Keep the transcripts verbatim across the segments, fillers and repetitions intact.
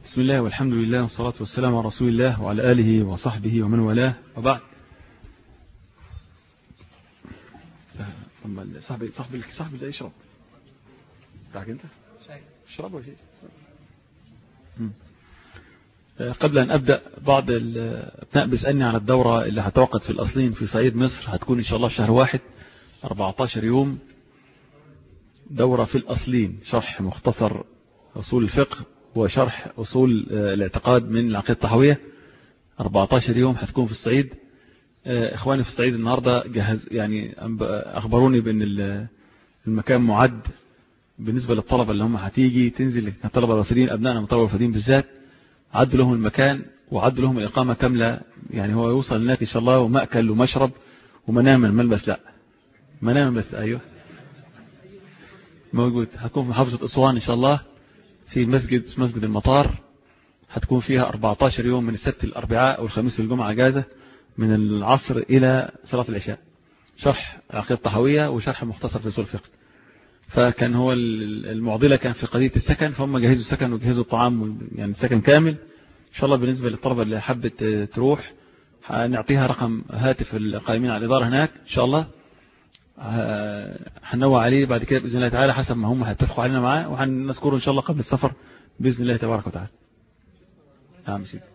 بسم الله والحمد لله والصلاة والسلام على رسول الله وعلى آله وصحبه ومن والاه وبعد. صاحبي صاحبي صاحبي ده يشرب تعال انت اشرب ولا شيء. قبل أن أبدأ بعض الأبناء بيسألني على الدورة اللي هتوقد في الأصلين في صعيد مصر، هتكون إن شاء الله في شهر واحد أربعة عشر يوم. دورة في الأصلين، شرح مختصر أصول الفقه وشرح أصول الاعتقاد من العقيدة الطحاوية. أربعة عشر يوم هتكون في الصعيد. إخواني في الصعيد النهاردة جهز يعني أخبروني بأن المكان معد بالنسبة للطلبة اللي هم هتيجي تنزل، الطلبة الوافدين أبنائنا من الطلبة الوافدين بالذات، عدوا لهم المكان وعدوا لهم الإقامة كاملة. يعني هو يوصل هناك إن شاء الله ومأكل ومشرب ومنام الملبس، لا منام بس. أيوه موجود. هتكون في محافظة أسوان إن شاء الله في المسجد مسجد المطار. هتكون فيها أربعة عشر يوم من السبت الأربعاء والخميس والجمعة أجازة من العصر إلى صلاة العشاء، شرح عقيدة طحاوية وشرح مختصر في أصول الفقه. فكان هو المعضلة كان في قضية السكن، فهم جهزوا السكن وجهزوا الطعام، يعني السكن كامل إن شاء الله. بالنسبة للطلبة اللي حبت تروح هنعطيها رقم هاتف القائمين على الإدارة هناك إن شاء الله، هنوع عليه بعد كده بإذن الله تعالى حسب ما هم هيتفقوا علينا معاه، وهنذكره إن شاء الله قبل السفر بإذن الله تبارك وتعالى. نعم سيدي.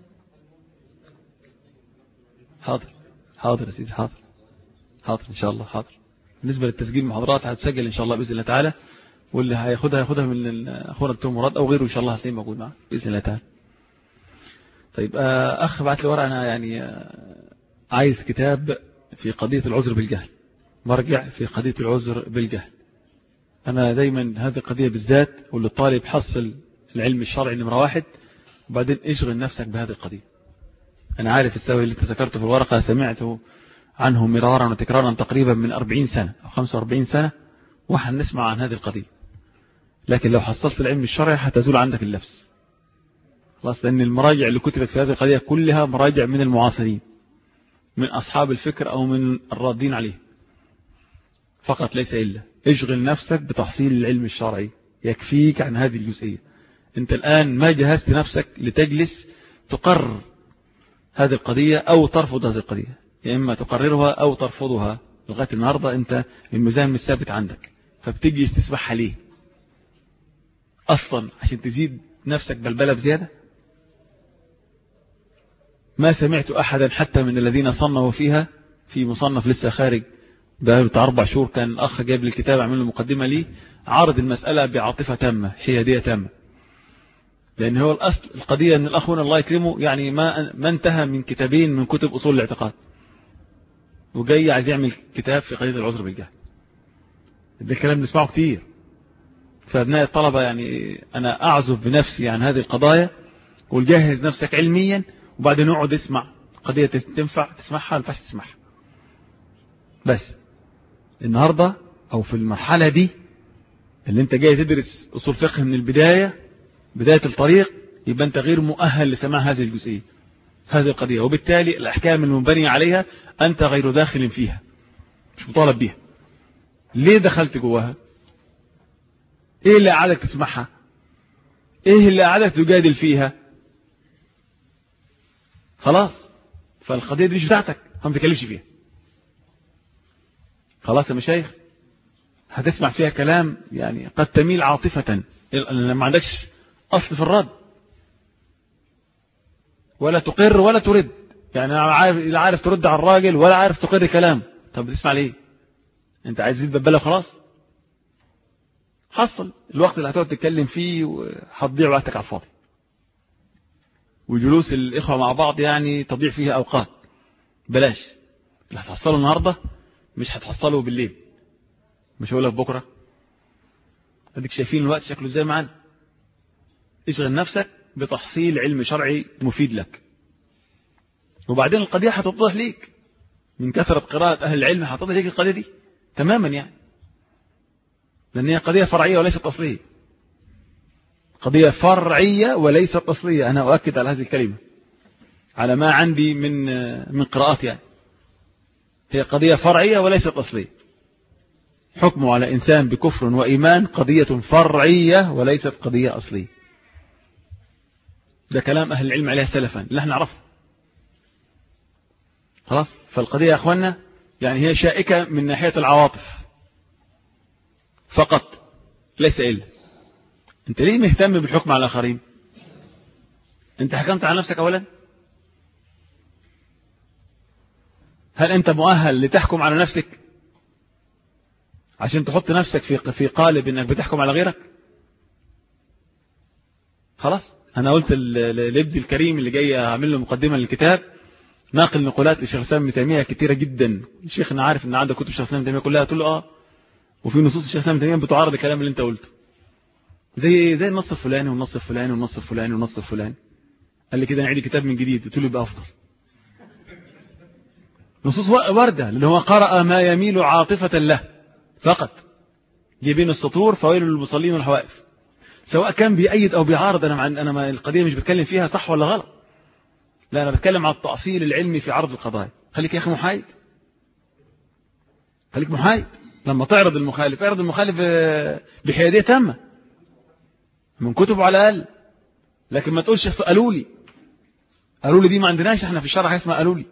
حاضر حاضر يا سيدي، حاضر حاضر إن شاء الله حاضر. بالنسبة للتسجيل المحاضرات هتسجل إن شاء الله بإذن الله تعالى، واللي هياخدها هياخدها من أخونا الدكتور مراد أو غيره إن شاء الله هتلاقيه موجود معه بإذن الله تعالى. طيب أخ بعت لي ورقة، أنا يعني عايز كتاب في قضية العذر بالجهل، مرجع في قضية العذر بالجهل. أنا دايما هذه القضية بالذات أقول للطالب حصل العلم الشرعي نمرة واحد، وبعدين اشغل نفسك بهذه القضية. أنا عارف السوي اللي تذكرته في الورقة سمعته عنه مرارا وتكرارا تقريبا من أربعين سنة أو خمسة وأربعين سنة وحن نسمع عن هذه القضية، لكن لو حصلت العلم الشرعي هتزول عندك اللبس خلاص، لأن المراجع اللي كتبت في هذه القضية كلها مراجع من المعاصرين، من أصحاب الفكر أو من الرادين عليه فقط ليس إلا. اشغل نفسك بتحصيل العلم الشرعي يكفيك عن هذه الجزئية. أنت الآن ما جهزت نفسك لتجلس تقرر هذه القضية أو ترفض هذه القضية، يا إما تقررها أو ترفضها. لغاية النهاردة أنت الميزان مش ثابت عندك، فبتجي تسبح عليه أصلا عشان تزيد نفسك بلبلة بزيادة. ما سمعت أحدا حتى من الذين صنفوا فيها في مصنف لسه خارج ده بتاع أربع شهور، كان الأخ جايب لي الكتاب عمل له مقدمة ليه، عارض المسألة بعاطفة تامة حيادية تامة. لأن هو الأصل القضية أن الأخ هنا الله يكرمه يعني ما ما انتهى من كتابين من كتب أصول الاعتقاد، وجاي عايز يعمل كتاب في قضية العذر بالجهل. ده الكلام نسمعه كتير. فابناء الطلبة يعني أنا أعزف بنفسي عن هذه القضايا، وجهز نفسك علميا وبعدين نقعد اسمع قضية تنفع تسمعها ما ينفعش تسمعها. بس النهاردة أو في المرحلة دي اللي انت جاي تدرس أصول فقه من البداية بداية الطريق، يبقى انت غير مؤهل لسماع هذه الجزئية هذه القضية، وبالتالي الأحكام المنبنية عليها أنت غير داخل فيها، مش مطالب بيها. ليه دخلت جواها؟ ايه اللي قعدك تسمعها؟ ايه اللي قعدك تجادل فيها؟ خلاص، فالقضية دي مش بتاعتك، ما تتكلمش فيها. خلاص يا مشايخ، هتسمع فيها كلام يعني قد تميل عاطفة لأن ما عندكش أصل في الرد، ولا تقر ولا ترد. يعني لا عارف ترد على الراجل ولا عارف تقر كلام. طب بتسمع ليه؟ انت عايز تزيد ببالة خلاص. حصل الوقت اللي هتقعد تتكلم فيه وهتضيع وقتك على الفاضي، وجلوس الإخوة مع بعض يعني تضيع فيها أوقات. بلاش. اللي هتحصله النهاردة مش هتحصله بالليل، مش هقولك بكرة. اديك شايفين الوقت شكله ازاي معانا. اشغل نفسك بتحصيل علم شرعي مفيد لك، وبعدين القضية هتتضح ليك من كثرة قراءة أهل العلم، هتتضح ليك القضية دي تماما يعني، لأن هي قضية فرعية وليست أصلية. قضية فرعية وليست أصلية. أنا أؤكد على هذه الكلمة على ما عندي من من قراءات يعني. هي قضية فرعية وليست أصلية. حكمه على إنسان بكفر وإيمان قضية فرعية وليست قضية أصلية. ده كلام أهل العلم عليها سلفا اللي احنا نعرفه. خلاص. فالقضية يا أخوانا يعني هي شائكة من ناحية العواطف فقط ليس إلا. أنت ليه مهتم بالحكم على الآخرين؟ أنت حكمت على نفسك أولا؟ هل أنت مؤهل لتحكم على نفسك عشان تحط نفسك في في قالب أنك بتحكم على غيرك؟ خلاص. أنا قلت لابني الكريم اللي جاي أعمل له مقدمة للكتاب ناقل نقولات لشيخ الإسلام ابن تيمية كتيرة جدا. شيخنا عارف أن عنده كتب شيخ الإسلام ابن تيمية كلها. قلت له آه وفي نصوص الشيخ الإسلام ابن تيمية بتعارض الكلام اللي أنت قلته زي زي النص الفلاني والنص الفلاني والنص الفلاني والنص الفلاني. قال لي كده نعيد الكتاب من جديد. قلت له يبقى أفضل. نصوص وردة لأنه هو قرأ ما يميل عاطفة له فقط دي بين السطور فويل للمصلين والحوائف. سواء كان بيأيد أو بيعارض أنا أنا ما القضية مش بتكلم فيها صح ولا غلط. لا أنا بتكلم على التأصيل العلمي في عرض القضايا. خليك يا أخي محايد. خليك محايد لما تعرض المخالف اعرض المخالف بحيادية تامة من كتبه على الأقل. لكن ما تقولش قالوا لي قالوا لي دي ما عندناش احنا في الشرع اسمها قالوا لي.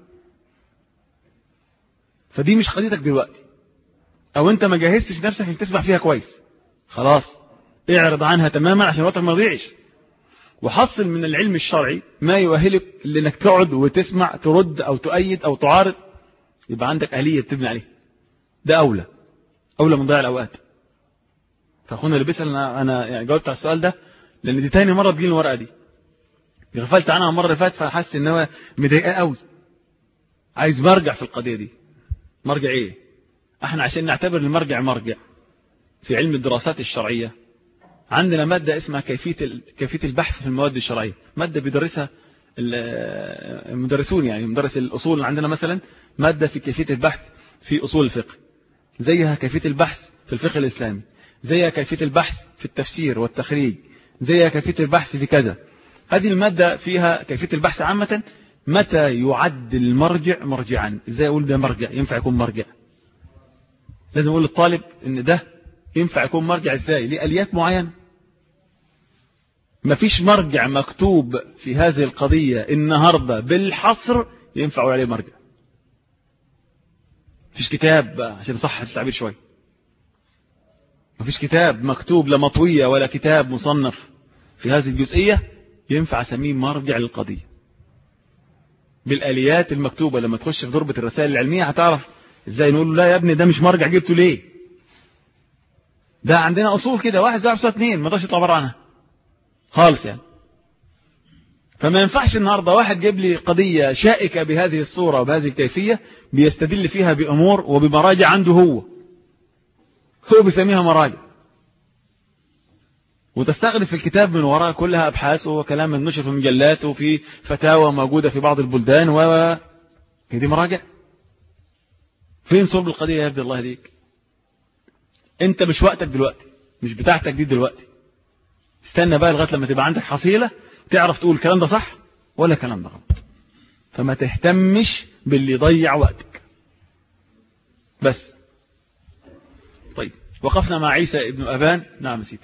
فدي مش قضيتك دلوقتي او انت ما جهزتش نفسك انك تسمع فيها كويس. خلاص اعرض عنها تماما عشان وقتك ما يضيعش. وحصل من العلم الشرعي ما يؤهلك لانك تقعد وتسمع ترد او تؤيد او تعارض يبقى عندك آلية تبني عليها. ده اولى اولى من ضياع الاوقات. فاخونا اللي بيسأل انا انا يعني جاوبت على السؤال ده لان دي تاني مره تجيلي الورقه دي. غفلت عنها المره اللي فاتت فحاسس ان هو مضايقاه قوي. عايز مرجع في القضيه دي. مرجع ايه؟ احنا عشان نعتبر المرجع مرجع في علم الدراسات الشرعيه عندنا ماده اسمها كيفيه كيفيه البحث في المواد الشرعيه. ماده بيدرسها المدرسون يعني مدرس الاصول عندنا مثلا ماده في كيفيه البحث في اصول الفقه. زيها كيفيه البحث في الفقه الاسلامي. زيها كيفيه البحث في التفسير والتخريج. زيها كيفيه البحث في كذا. هذه الماده فيها كيفيه البحث عامه. متى يعد المرجع مرجعا؟ ازاي اقول ده مرجع ينفع يكون مرجع؟ لازم اقول للطالب ان ده ينفع يكون مرجع ازاي؟ ليه اليات معينه. مفيش مرجع مكتوب في هذه القضيه النهارده بالحصر ينفع اقول عليه مرجع. مفيش كتاب عشان صح التعبير شويه. مفيش كتاب مكتوب لا مطويه ولا كتاب مصنف في هذه الجزئيه ينفع اسميه مرجع للقضيه. بالآليات المكتوبة لما تخش في ضربة الرسائل العلمية هتعرف ازاي نقول له لا يا ابني ده مش مرجع جبته ليه. ده عندنا أصول كده واحد زائد واحد اثنين ما تقدرش تطلع بره عنها خالص يعني. فما ينفعش النهارده واحد جيب لي قضية شائكة بهذه الصورة وبهذه الكيفية بيستدل فيها بأمور وبمراجع عنده هو هو بيسميها مراجع وتستغرب في الكتاب من وراء كلها أبحاث وكلام منشر في مجلات وفي فتاوى موجودة في بعض البلدان و هي دي مراجع. فين صلب القضية يا عبد الله ديك؟ انت مش وقتك دلوقتي مش بتاعتك دي دلوقتي. استنى بقى لغاية لما تبقى عندك حصيلة تعرف تقول الكلام ده صح ولا الكلام ده غلط. فما تهتمش باللي يضيع وقتك بس. طيب وقفنا مع عيسى ابن أبان. نعم سيدي.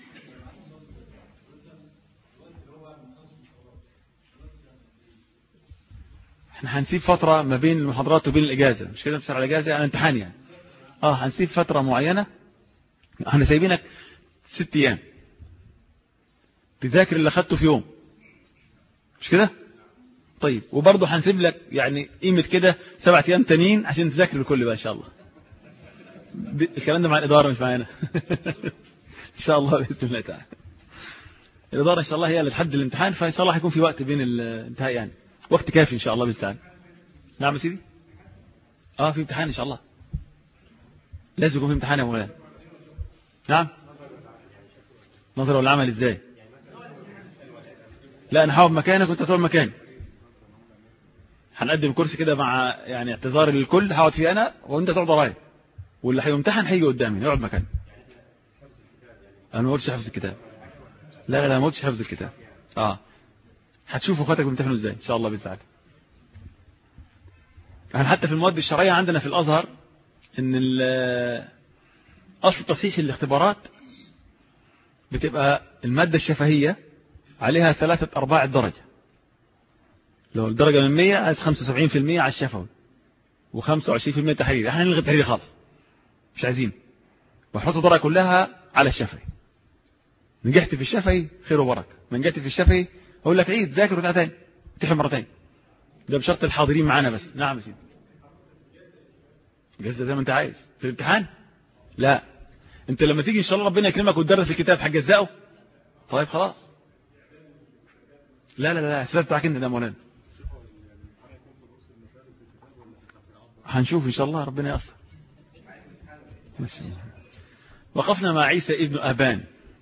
احنا هنسيب فترة ما بين المحاضرات وبين الإجازة. مش كده بسرعة الإجازة يعني امتحان يعني. اه هنسيب فترة معينة. احنا سايبينك ست ايام تذاكر اللي اخدته في يوم. مش كده؟ طيب وبرضه هنسيب لك يعني قيمة كده سبعة ايام تانيين عشان تذاكر الكل بقى ان شاء الله. الكلام ده مع الإدارة مش معانا. ان شاء الله بإذن الله تعالى. الإدارة ان شاء الله هي اللي تحدد الامتحان فان شاء الله هيكون في وقت بين الانتهاء يعني. وقت كافي ان شاء الله بإذن الله. نعم يا سيدي. اه في امتحان ان شاء الله. لازم يكون في امتحان يا مولانا. نعم. نظر والعمل ازاي؟ لا انا هقعد مكانك وانت تقعد مكاني. هنقدم كرسي كده مع يعني اعتذار للكل هقعد فيه انا وانت تقعد ورايا واللي هيمتحن هيجي قدامي يقعد مكاني. انا ما قلتش حفظ الكتاب. لا لا لا ما قلتش حفظ الكتاب. اه هتشوفوا اخواتك بيمتحنوا ازاي ان شاء الله بالسعاده. احنا حتى في المواد الشرعيه عندنا في الازهر ان اصل تصحيح الاختبارات بتبقى الماده الشفهيه عليها ثلاثة أرباع الدرجة. لو الدرجة من مية عايز خمسة وسبعين في المية على الشفوي وخمسة وعشرين في المية تحريري. احنا نلغي التحريري خالص، مش عايزين، وحط الدرجة كلها على الشفوي. نجحت في الشفوي خير وبركة، ما نجحت في الشفوي اقول لك عيد ذاكر وتعالى تاني تحل مرتين. ده بشرط الحاضرين معانا بس. نعم يا سيدي، جزء زي ما انت عايز في الامتحان. لا، انت لما تيجي ان شاء الله ربنا يكرمك وتدرس الكتاب هتجزأه. طيب خلاص. لا لا لا السبب بتاعك انت ده مولانا. هنشوف ان شاء الله ربنا ييسر. وقفنا مع عيسى ابن أبان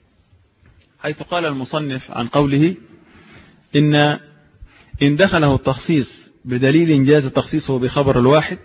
حيث قال المصنف عن قوله إن إن دخله التخصيص بدليل جاز تخصيصه بخبر الواحد،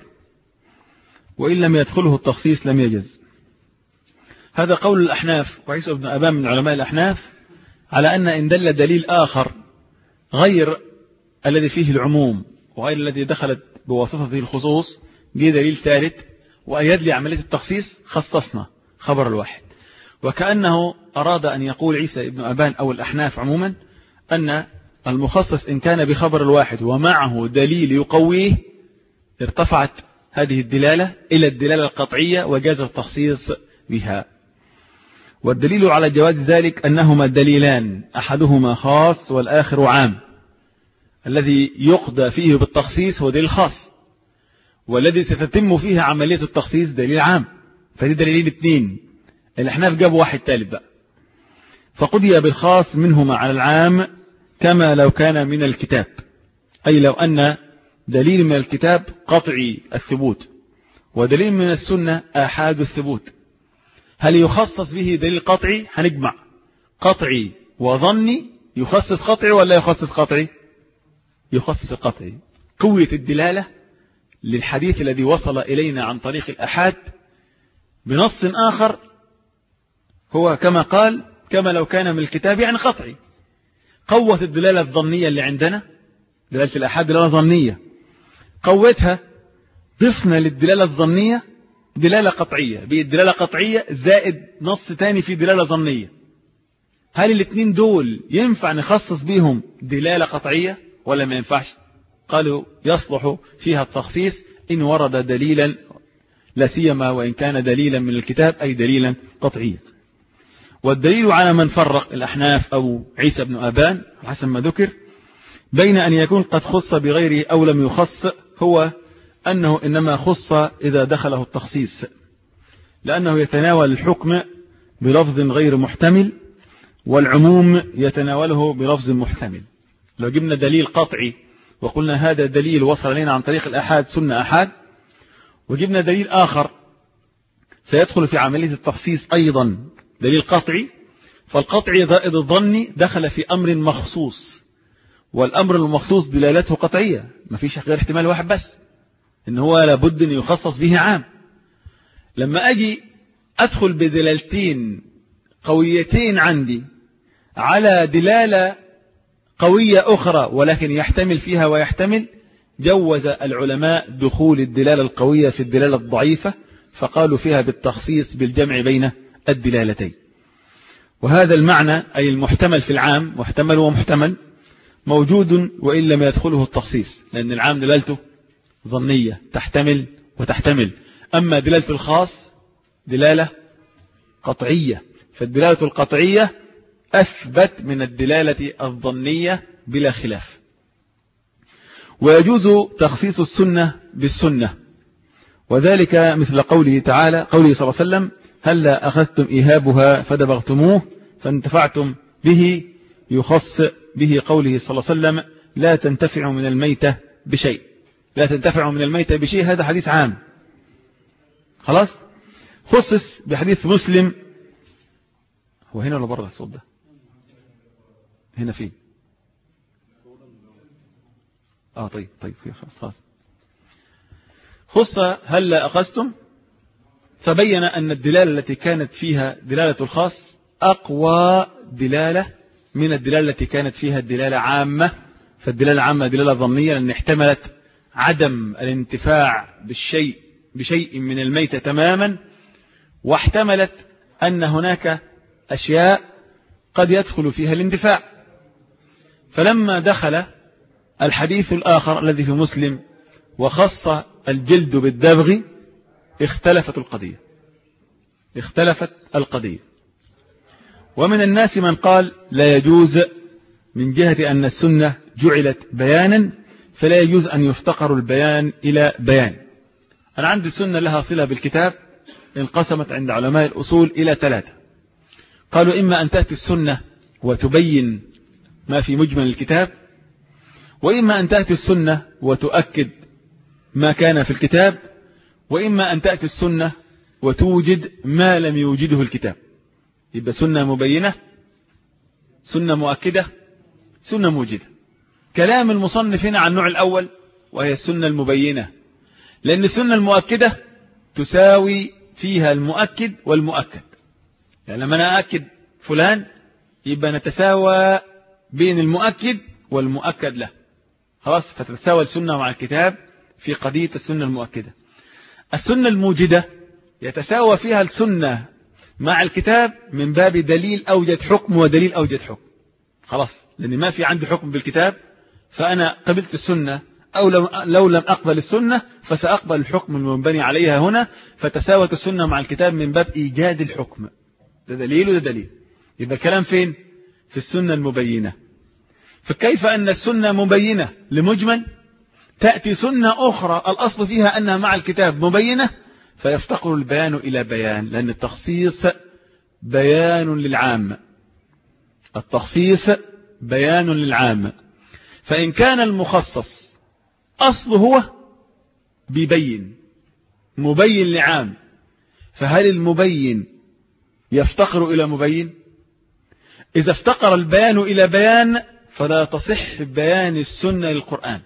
وإن لم يدخله التخصيص لم يجز. هذا قول الأحناف، وعيسى ابن أبان من علماء الأحناف، على أن إن دل دليل آخر غير الذي فيه العموم وغير الذي دخلت بواسطته الخصوص، جه دليل ثالث وأيد لي عملية التخصيص، خصصنا خبر الواحد. وكأنه أراد أن يقول عيسى ابن أبان أو الأحناف عموما أن المخصص إن كان بخبر الواحد ومعه دليل يقويه ارتفعت هذه الدلالة إلى الدلالة القطعية وجاز التخصيص بها. والدليل على جواز ذلك أنهما دليلان، أحدهما خاص والآخر عام. الذي يقضى فيه بالتخصيص هو دليل خاص، والذي ستتم فيه عملية التخصيص دليل عام. فدي دليلين اثنين. الأحناف جابوا واحد ثالث بقى، فقضي بالخاص منهما على العام كما لو كان من الكتاب، أي لو أن دليل من الكتاب قطعي الثبوت ودليل من السنة آحاد الثبوت، هل يخصص به دليل قطعي؟ هنجمع قطعي وظني. يخصص قطعي ولا يخصص قطعي؟ يخصص القطعي. قوة الدلالة للحديث الذي وصل إلينا عن طريق الآحاد بنص آخر هو كما قال كما لو كان من الكتاب، يعني قطعي. قوة الدلالة الظنية اللي عندنا، دلالة الآحاد دلالة ظنية، قوتها ضفنا للدلالة الظنية دلالة قطعية، بالدلالة قطعية زائد نص تاني في دلالة ظنية. هل الاثنين دول ينفع نخصص بيهم دلالة قطعية ولا ما ينفعش؟ قالوا يصلح فيها التخصيص إن ورد دليلا، لا سيما وإن كان دليلا من الكتاب أي دليلا قطعيا. والدليل على من فرق الأحناف أو عيسى بن أبان حسب ما ذكر بين أن يكون قد خص بغيره أو لم يخص هو أنه إنما خص إذا دخله التخصيص، لأنه يتناول الحكم بلفظ غير محتمل، والعموم يتناوله بلفظ محتمل. لو جبنا دليل قطعي وقلنا هذا دليل وصل لنا عن طريق الأحاد سنة أحاد، وجبنا دليل آخر سيدخل في عملية التخصيص أيضا دليل قطعي، فالقطعي زائد الظني دخل في أمر مخصوص، والأمر المخصوص دلالته قطعية، ما فيش غير احتمال واحد بس، إن هو لابد أن يخصص به عام. لما أجي أدخل بدلالتين قويتين عندي على دلالة قوية أخرى ولكن يحتمل فيها ويحتمل، جوز العلماء دخول الدلالة القوية في الدلالة الضعيفة، فقالوا فيها بالتخصيص بالجمع بين الدلالتين. وهذا المعنى أي المحتمل في العام، محتمل ومحتمل، موجود وإن لم يدخله التخصيص، لأن العام دلالته ظنية تحتمل وتحتمل، أما دلالة الخاص دلالة قطعية، فالدلالة القطعية أثبت من الدلالة الظنية بلا خلاف. ويجوز تخصيص السنة بالسنة، وذلك مثل قوله تعالى قوله صلى الله عليه وسلم هلا أخذتم إيهابها فدبغتموه فانتفعتم به، يخص به قوله صلى الله عليه وسلم لا تنتفع من الميتة بشيء، لا تنتفع من الميتة بشيء، هذا حديث عام خلاص. خصص بحديث مسلم. هو هنا ولا بره الصوت ده؟ هنا فين؟ اه طيب طيب خلاص خلاص. خص هلا أخذتم، فبين أن الدلالة التي كانت فيها دلالة الخاص أقوى دلالة من الدلالة التي كانت فيها الدلالة عامة. فالدلالة العامة دلالة ظنية لأن احتملت عدم الانتفاع بالشيء بشيء من الميتة تماما، واحتملت أن هناك أشياء قد يدخل فيها الانتفاع، فلما دخل الحديث الآخر الذي في مسلم وخص الجلد بالدبغ اختلفت القضية اختلفت القضية ومن الناس من قال لا يجوز من جهة أن السنة جعلت بيانا فلا يجوز أن يفتقر البيان إلى بيان. أنا عندي السنة لها صلة بالكتاب انقسمت عند علماء الأصول إلى ثلاثة. قالوا إما أن تأتي السنة وتبين ما في مجمل الكتاب، وإما أن تأتي السنة وتؤكد ما كان في الكتاب، وإما أن تأتي السنة وتوجد ما لم يوجده الكتاب. يبقى سنة مبينة، سنة مؤكدة، سنة موجدة. كلام المصنف هنا عن النوع الأول وهي السنة المبينة، لأن السنة المؤكدة تساوي فيها المؤكد والمؤكد. يعني لما أنا أأكد فلان يبقى نتساوى بين المؤكد والمؤكد له، خلاص، فتتساوى السنة مع الكتاب في قضية السنة المؤكدة. السنة الموجدة يتساوى فيها السنة مع الكتاب من باب دليل أوجد حكم ودليل أوجد حكم، خلاص، لأن ما في عندي حكم بالكتاب فأنا قبلت السنة، أو لو لم أقبل السنة فسأقبل الحكم المنبني عليها هنا، فتساوت السنة مع الكتاب من باب إيجاد الحكم. ده دليل وده دليل. يبقى الكلام فين؟ في السنة المبينة. فكيف أن السنة مبينة لمجمل تأتي سنة أخرى الأصل فيها أنها مع الكتاب مبينة فيفتقر البيان إلى بيان، لأن التخصيص بيان للعام، التخصيص بيان للعام. فإن كان المخصص أصله هو بيبين مبين لعام، فهل المبين يفتقر إلى مبين؟ إذا افتقر البيان إلى بيان فلا تصح بيان السنة للقرآن.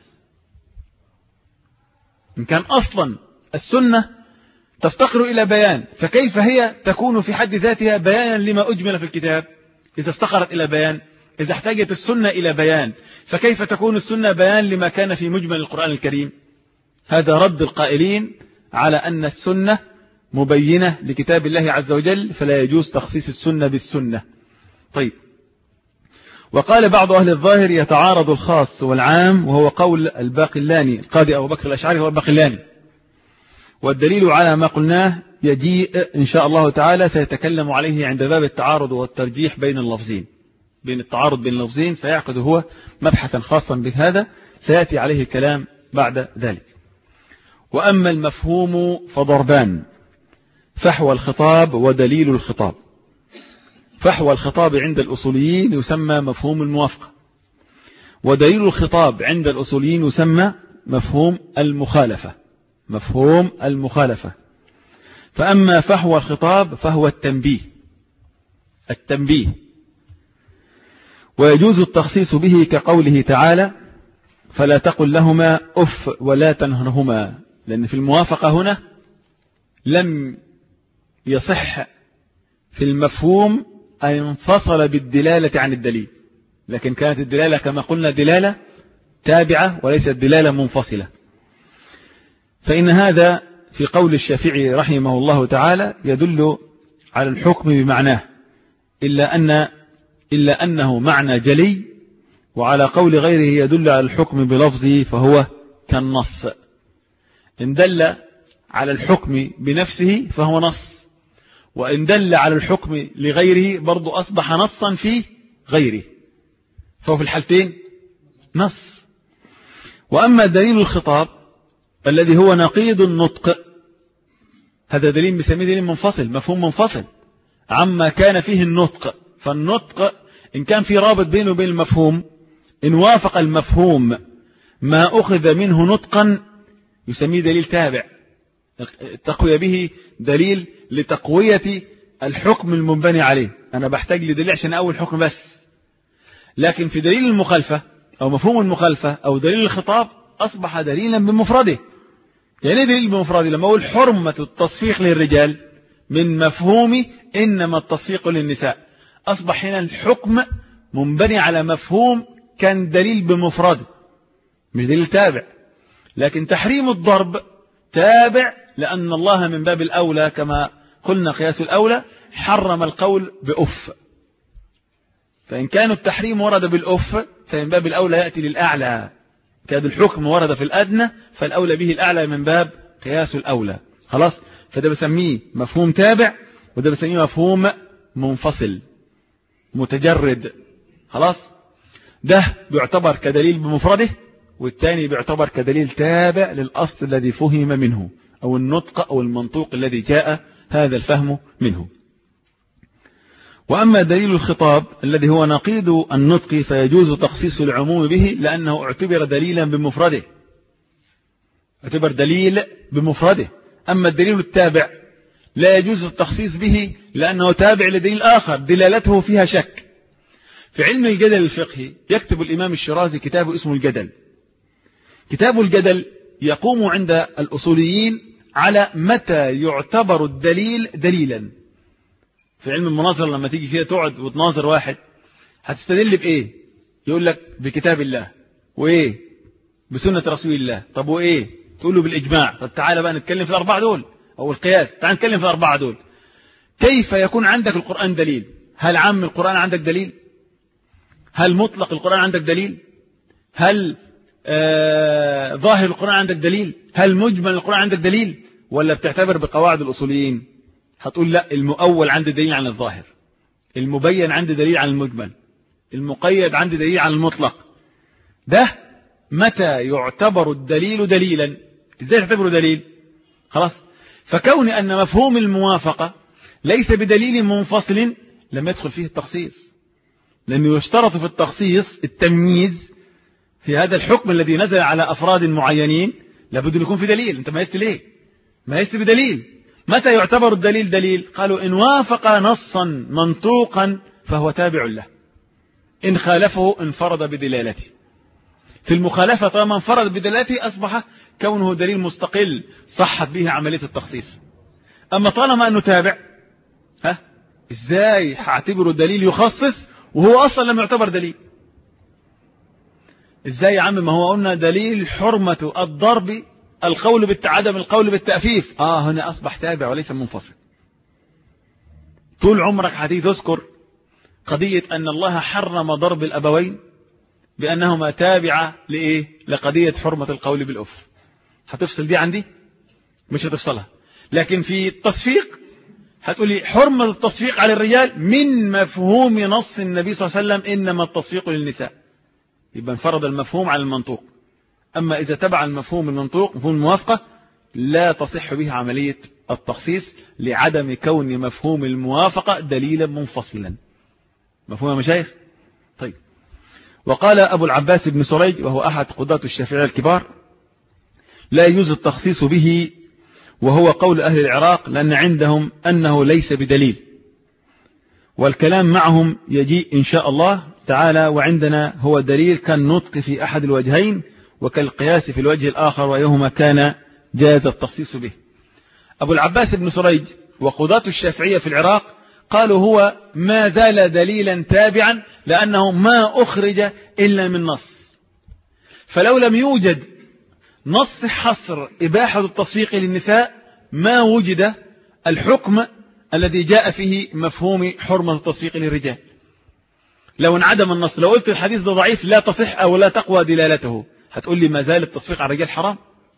إن كان أصلا السنة تفتقر إلى بيان فكيف هي تكون في حد ذاتها بيانا لما أجمل في الكتاب؟ إذا افتقرت إلى بيان، إذا احتاجت السنة إلى بيان فكيف تكون السنة بيان لما كان في مجمل القرآن الكريم؟ هذا رد القائلين على أن السنة مبينة لكتاب الله عز وجل فلا يجوز تخصيص السنة بالسنة. طيب، وقال بعض أهل الظاهر يتعارض الخاص والعام، وهو قول الباقلاني القاضي أبو بكر الأشعري هو الباقلاني، والدليل على ما قلناه يجيء إن شاء الله تعالى سيتكلم عليه عند باب التعارض والترجيح بين اللفظين، بين التعارض بين اللفظين سيعقد هو مبحثا خاصا بهذا سيأتي عليه الكلام بعد ذلك. وأما المفهوم فضربان: فحوى الخطاب ودليل الخطاب. فحوى الخطاب عند الأصوليين يسمى مفهوم الموافقة، ودليل الخطاب عند الأصوليين يسمى مفهوم المخالفة. مفهوم المخالفة. فأما فحوى الخطاب فهو التنبيه، التنبيه، ويجوز التخصيص به كقوله تعالى: فلا تقل لهما أف ولا تنهرهما، لأن في الموافقة هنا لم يصح في المفهوم أن ينفصل بالدلالة عن الدليل، لكن كانت الدلالة كما قلنا دلالة تابعة وليست دلالة منفصلة. فإن هذا في قول الشافعي رحمه الله تعالى يدل على الحكم بمعناه، إلا أن إلا أنه معنى جلي، وعلى قول غيره يدل على الحكم بلفظه فهو كالنص. إن دل على الحكم بنفسه فهو نص، وإن دل على الحكم لغيره برضو أصبح نصا في غيره، فهو في الحالتين نص. وأما دليل الخطاب الذي هو نقيض النطق، هذا دليل بسميه دليل منفصل، مفهوم منفصل عما كان فيه النطق. فالنطق إن كان في رابط بينه وبين المفهوم، إن وافق المفهوم ما أخذ منه نطقا يسميه دليل تابع، التقوية به دليل لتقوية الحكم المنبني عليه. أنا بحتاج لدليل عشان أول حكم بس. لكن في دليل المخالفة أو مفهوم المخالفة أو دليل الخطاب أصبح دليلا بمفرده. يعني دليل بمفرده لما أقول حرمة التصفيق للرجال من مفهوم إنما التصفيق للنساء، أصبح هنا الحكم منبني على مفهوم كان دليل بمفرده مش دليل تابع. لكن تحريم الضرب تابع، لأن الله من باب الأولى كما قلنا قياس الأولى حرم القول بأف. فإن كان التحريم ورد بالأف فمن باب الأولى يأتي للأعلى، كاد الحكم ورد في الأدنى فالأولى به الأعلى من باب قياس الأولى. خلاص، فده بسميه مفهوم تابع، وده بسميه مفهوم منفصل متجرد. خلاص، ده بيعتبر كدليل بمفرده، والتاني بيعتبر كدليل تابع للأصل الذي فهم منه، أو النطق أو المنطوق الذي جاء هذا الفهم منه. وأما دليل الخطاب الذي هو نقيض النطق فيجوز تخصيص العموم به، لأنه اعتبر دليلا بمفرده، اعتبر دليل بمفرده. أما الدليل التابع لا يجوز التخصيص به، لأنه تابع لدليل آخر دلالته فيها شك. في علم الجدل الفقهي يكتب الإمام الشيرازي كتابه اسمه الجدل. كتاب الجدل يقوم عند الأصوليين على متى يعتبر الدليل دليلا. في علم المناظرة لما تيجي فيها تقعد وتناظر واحد، هتستدل بإيه؟ يقول لك بكتاب الله، وإيه؟ بسنة رسول الله. طب وإيه؟ تقول له بالإجماع. طب تعالى بقى نتكلم في الأربعة دول، أو القياس، تعال نتكلم في الأربعة دول. كيف يكون عندك القرآن دليل؟ هل عام القرآن عندك دليل؟ هل مطلق القرآن عندك دليل؟ هل آه ظاهر القرآن عندك دليل؟ هل مجمل القرآن عندك دليل؟ ولا بتعتبر بقواعد الأصوليين؟ هتقول لا، المؤول عندي دليل عن الظاهر، المبين عندي دليل عن المجمل، المقيد عندي دليل عن المطلق. ده متى يعتبر الدليل دليلا؟ ازاي تعتبره دليل؟ خلاص، فكون أن مفهوم الموافقة ليس بدليل منفصل لم يدخل فيه التخصيص، لأنه يشترط في التخصيص التمييز في هذا الحكم الذي نزل على أفراد معينين، لابد أن يكون في دليل. أنت ميزت ليه؟ ميزت بدليل. متى يعتبر الدليل دليل؟ قالوا إن وافق نصا منطوقا فهو تابع له، إن خالفه انفرد بدلالته. في المخالفة طالما انفرد بدلالته أصبح كونه دليل مستقل صحت به عملية التخصيص. أما طالما أنه تابع، ها إزاي هعتبره دليل يخصص وهو أصلا لم يعتبر دليل؟ إزاي يا عم؟ ما هو قلنا دليل حرمة الضرب القول بالتعدم، القول بالتأفيف. آه هنا أصبح تابع وليس منفصل. طول عمرك هتيجي تذكر قضية أن الله حرم ضرب الأبوين بأنهما تابعة لإيه؟ لقضية حرمة القول بالأف. هتفصل دي عندي؟ مش هتفصلها. لكن في التصفيق هتقولي حرمة التصفيق على الرجال من مفهوم نص النبي صلى الله عليه وسلم إنما التصفيق للنساء، يبقى انفرد المفهوم على المنطوق. أما إذا تبع المفهوم المنطوق مفهوم الموافقة لا تصح به عملية التخصيص لعدم كون مفهوم الموافقة دليلا منفصلا. مفهوم يا مشايخ؟ طيب. وقال أبو العباس بن سريج وهو أحد قضاة الشافعية الكبار: لا يجوز التخصيص به، وهو قول أهل العراق، لأن عندهم أنه ليس بدليل، والكلام معهم يجيء إن شاء الله تعالى. وعندنا هو دليل كالنطق في أحد الوجهين وكالقياس في الوجه الآخر، وأيهما كان جاز التخصيص به. أبو العباس بن سريج وقضاة الشافعية في العراق قالوا هو ما زال دليلا تابعا، لأنه ما أخرج إلا من نص. فلو لم يوجد نص حصر إباحة التصفيق للنساء ما وجد الحكم الذي جاء فيه مفهوم حرمة التصفيق للرجال. لو انعدم النص، لو قلت الحديث ده ضعيف لا تصح أو لا تقوى دلالته، هتقول لي ما زال التصفيق على الرجال حرام.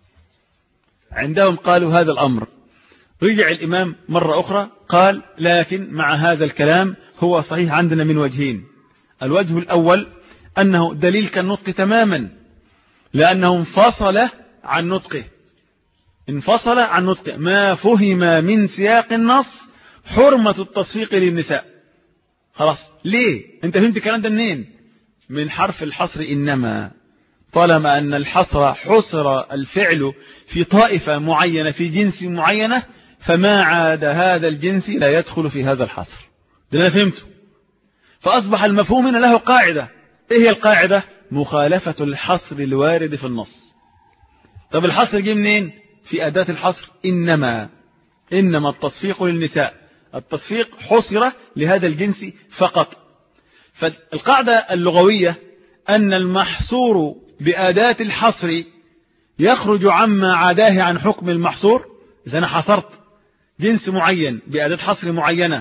عندهم قالوا هذا الأمر. رجع الإمام مرة أخرى قال: لكن مع هذا الكلام هو صحيح عندنا من وجهين. الوجه الأول أنه دليل كالنطق تماما، لأنه انفصل عن نطقه، انفصل عن نطقه، ما فهم من سياق النص حرمة التصفيق للنساء. خلاص، ليه؟ انت فهمت الكلام ده منين؟ من حرف الحصر إنما. طالما أن الحصر حصر الفعل في طائفة معينة في جنس معينة، فما عاد هذا الجنس لا يدخل في هذا الحصر. ده أنا فهمته. فأصبح المفهوم هنا له قاعدة. إيه هي القاعدة؟ مخالفة الحصر الوارد في النص. طب الحصر جه منين؟ في أداة الحصر إنما. إنما التصفيق للنساء، التصفيق حصر لهذا الجنس فقط. فالقاعدة اللغوية أن المحصور بأداة الحصر يخرج عما عداه عن حكم المحصور. إذا أنا حصرت جنس معين بأداة حصر معينة،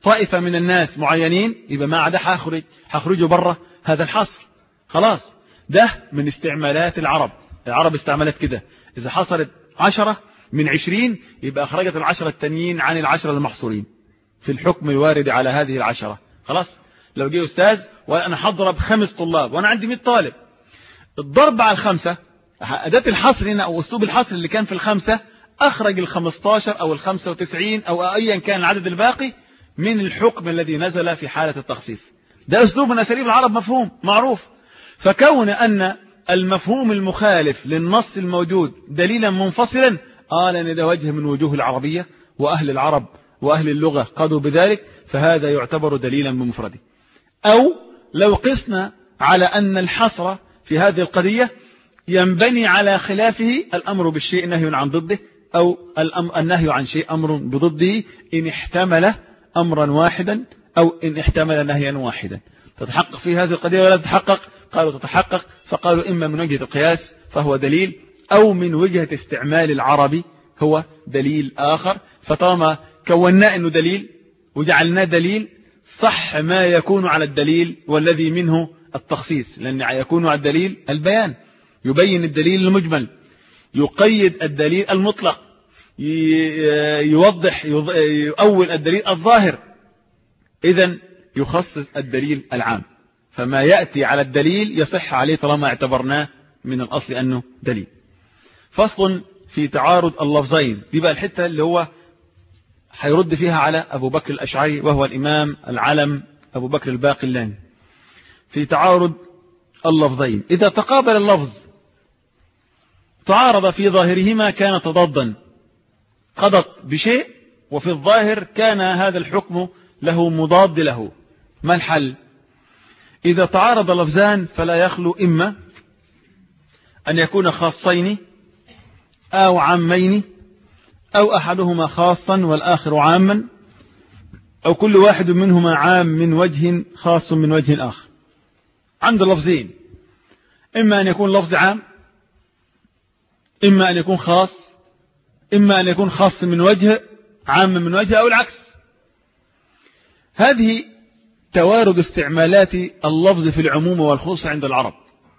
طائفة من الناس معينين يبقى ما عدا حخرج حخرجوا بره هذا الحصر. خلاص ده من استعمالات العرب. العرب استعملت كده، إذا حصلت عشرة من عشرين يبقى أخرجت العشرة التانيين عن العشرة المحصورين في الحكم الوارد على هذه العشرة. خلاص لو جه أستاذ وأنا حضرب خمس طلاب وأنا عندي مئة طالب، الضرب على الخمسة أداة الحصر هنا أو أسلوب الحصر اللي كان في الخمسة أخرج الخمستاشر أو الخمسة وتسعين أو أيا كان العدد الباقي من الحكم الذي نزل في حالة التخصيص. ده أسلوب من أساليب العرب مفهوم معروف. فكون أن المفهوم المخالف للنص الموجود دليلا منفصلا قال أن ده وجه من وجوه العربية وأهل العرب وأهل اللغة قالوا بذلك، فهذا يعتبر دليلا بمفرده. أو لو قسنا على أن الحصر في هذه القضية ينبني على خلافه، الأمر بالشيء نهي عن ضده، أو النهي عن شيء أمر بضده إن احتمل أمرا واحدا أو إن احتمل نهيا واحدا. تتحقق في هذه القضية ولا تتحقق؟ قالوا تتحقق، فقالوا إما من وجهة القياس فهو دليل، أو من وجهة استعمال العربي هو دليل آخر. فطالما كونا أنه دليل وجعلناه دليل صح ما يكون على الدليل والذي منه التخصيص، لأن يكون على الدليل البيان، يبين الدليل المجمل، يقيد الدليل المطلق، يوضح يؤول الدليل الظاهر، إذن يخصص الدليل العام. فما يأتي على الدليل يصح عليه طالما اعتبرناه من الأصل أنه دليل. فصل في تعارض اللفظين، دي بقى الحتة اللي هو حيرد فيها على أبو بكر الأشعري وهو الإمام العلم أبو بكر الباقلاني. في تعارض اللفظين، إذا تقابل اللفظ تعارض في ظاهرهما كان تضادا، قضت بشيء وفي الظاهر كان هذا الحكم له مضاد له. ما الحل؟ إذا تعارض لفظان فلا يخلو إما أن يكون خاصين أو عامين، أو أحدهما خاصا والآخر عاما، أو كل واحد منهما عام من وجه خاص من وجه آخر. عند اللفظين إما أن يكون لفظ عام، إما أن يكون خاص، إما أن يكون خاص من وجه عام من وجه، أو العكس. هذه توارد استعمالات اللفظ في العموم والخصوص عند العرب.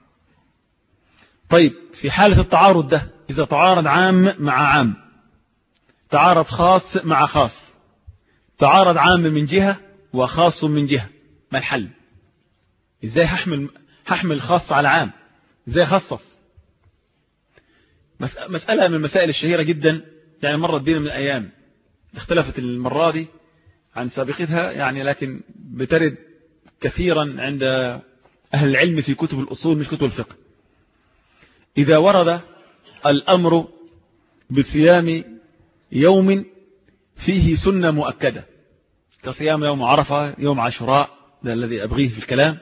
طيب في حالة التعارض ده، إذا تعارض عام مع عام، تعارض خاص مع خاص، تعارض عام من جهة وخاص من جهة، ما الحل؟ إزاي هحمل هحمل خاص على عام؟ إزاي خصص؟ مسألة من المسائل الشهيرة جدا، يعني مرت بينا من الأيام، اختلفت المرة دي عن سابقتها يعني، لكن بترد كثيرا عند أهل العلم في كتب الأصول مش كتب الفقه. إذا ورد الأمر بصيام يوم فيه سنة مؤكدة كصيام يوم عرفة، يوم عاشوراء، ده الذي أبغيه في الكلام،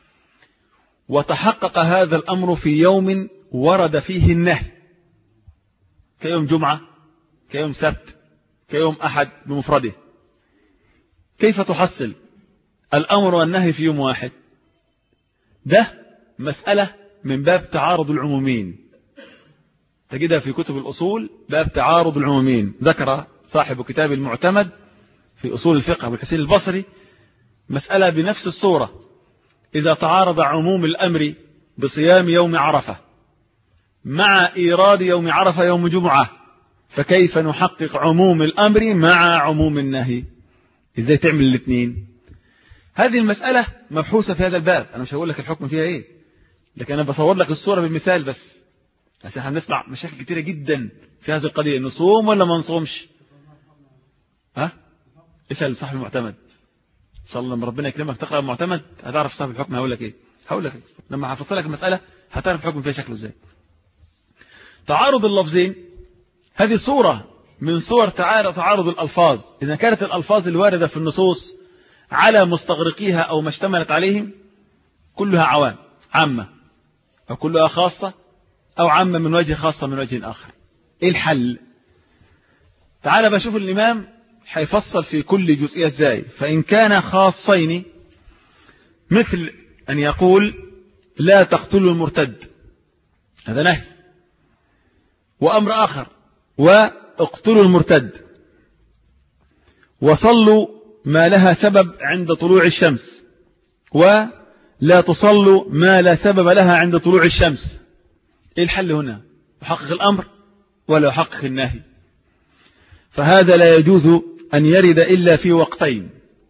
وتحقق هذا الأمر في يوم ورد فيه النهي كيوم جمعة، كيوم سبت، كيوم أحد بمفرده، كيف تحصل الأمر والنهي في يوم واحد؟ ده مسألة من باب تعارض العمومين، تجدها في كتب الأصول، باب تعارض العمومين. ذكر صاحب كتاب المعتمد في أصول الفقه أبو الحسين البصري مسألة بنفس الصورة، إذا تعارض عموم الأمر بصيام يوم عرفة مع إيراد يوم عرفة يوم جمعة، فكيف نحقق عموم الأمر مع عموم النهي؟ إزاي تعمل الاثنين؟ هذه المسألة مبحوثة في هذا الباب. أنا مش هقول لك الحكم فيها إيه، لكن أنا بصور لك الصورة بالمثال بس، عشان هنسمع مشاكل كتيرة جدا في هذه القضية، نصوم ولا ما نصومش؟ ها؟ اسأل صاحب المعتمد إن شاء الله، لما ربنا يكرمك تقرأ المعتمد هتعرف صاحب الحكم هقول لك إيه. هقول لك لما هفصل لك المسألة هتعرف الحكم فيها شكله إزاي. تعارض اللفظين هذه صورة من صور تعارض الألفاظ. إذا كانت الألفاظ الواردة في النصوص على مستغرقيها أو ما اشتملت عليهم كلها عوام عامة، أو كلها خاصة، أو عامة من وجه خاصة من وجه آخر. إيه الحل؟ تعال بشوف الإمام حيفصل في كل جزئية إزاي. فإن كان خاصين مثل أن يقول لا تقتلوا المرتد، هذا نهي، وأمر آخر واقتلوا المرتد، وصلوا ما لها سبب عند طلوع الشمس، ولا تصل ما لا سبب لها عند طلوع الشمس. إيه الحل هنا؟ يحقق الأمر ولا يحقق النهي؟ فهذا لا يجوز أن يرد إلا في وقتين،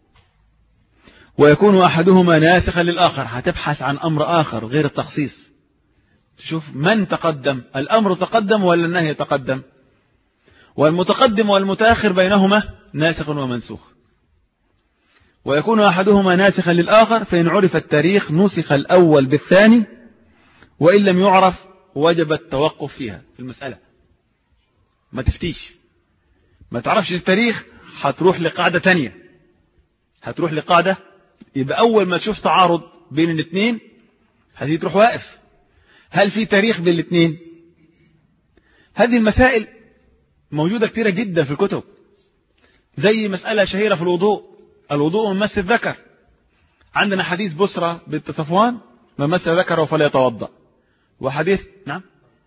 ويكون أحدهما ناسخا للآخر. هتبحث عن أمر آخر غير التخصيص، تشوف من تقدم، الأمر تقدم ولا النهي تقدم، والمتقدم والمتأخر بينهما ناسخ ومنسوخ. ويكون أحدهما ناسخا للآخر، فإن عرف التاريخ نسخ الأول بالثاني، وإن لم يعرف وجب التوقف فيها في المسألة. ما تفتيش، ما تعرفش التاريخ، هتروح لقاعدة تانية، هتروح لقاعدة. يبقى أول ما تشوف تعارض بين الاثنين هذه تروح واقف، هل في تاريخ بين الاثنين؟ هذه المسائل موجودة كثيرة جدا في الكتب، زي مسألة شهيرة في الوضوء، الوضوء من مس الذكر. عندنا حديث بسرة بنت صفوان من مس ذكره فليتوضأ، وحديث نعم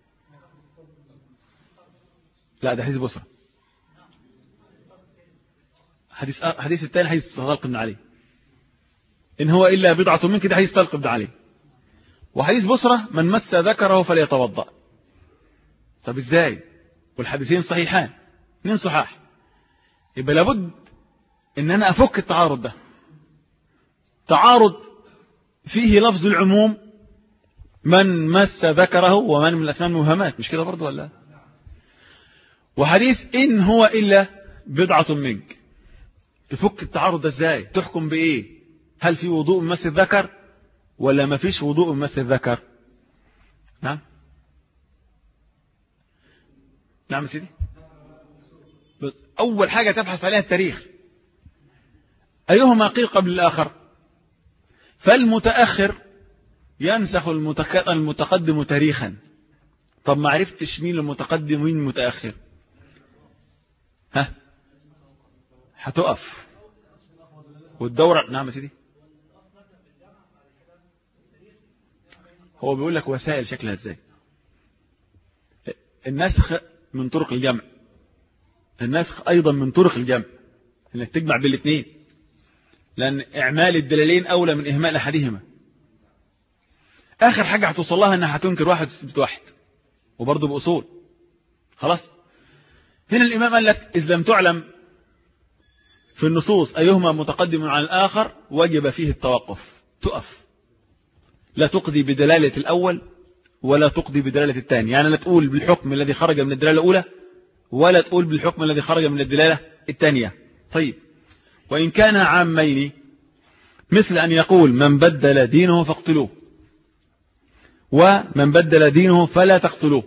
لا ده حديث بسرة. حديث حديث الثاني حديث طلق بن علي، إن هو إلا بضعة من كده، حديث طلق بن علي. وحديث بسرة من مس ذكره فليتوضأ. طب إزاي والحديثين صحيحان، اثنين صحاح؟ يبقى لابد إن أنا أفك التعارض ده. تعارض فيه لفظ العموم من مس ذكره ومن من الأسماء المبهمات، مش كده برضو ولا؟ وحديث إن هو إلا بضعة منك. تفك التعارض ده إزاي؟ تحكم بإيه؟ هل في وضوء من مس الذكر ولا ما فيش وضوء من مس الذكر؟ نعم نعم سيدي. أول حاجة تبحث عليها التاريخ، أيهما قيل قبل الآخر؟ فالمتأخر ينسخ المتقدم تاريخا. طب ما عرفتش مين المتقدم ومين المتأخر، ها هتقف والدورة. نعم سيدي. هو بيقول لك وسائل شكلها ازاي. النسخ من طرق الجمع، النسخ أيضا من طرق الجمع، انك تجمع بين الاثنين، لأن إعمال الدليلين أولى من إهمال أحدهما. آخر حاجة هتوصل لها أنها هتنكر واحد وتثبت واحد، وبرضه بأصول. خلاص. هنا الإمام قال لك إذ لم تعلم في النصوص أيهما متقدم عن الآخر وجب فيه التوقف، تقف، لا تقضي بدلالة الأول ولا تقضي بدلالة الثاني. يعني لا تقول بالحكم الذي خرج من الدلالة الأولى ولا تقول بالحكم الذي خرج من الدلالة الثانية. طيب، وإن كان عامين مثل أن يقول من بدل دينه فاقتلوه، ومن بدل دينه فلا تقتلوه،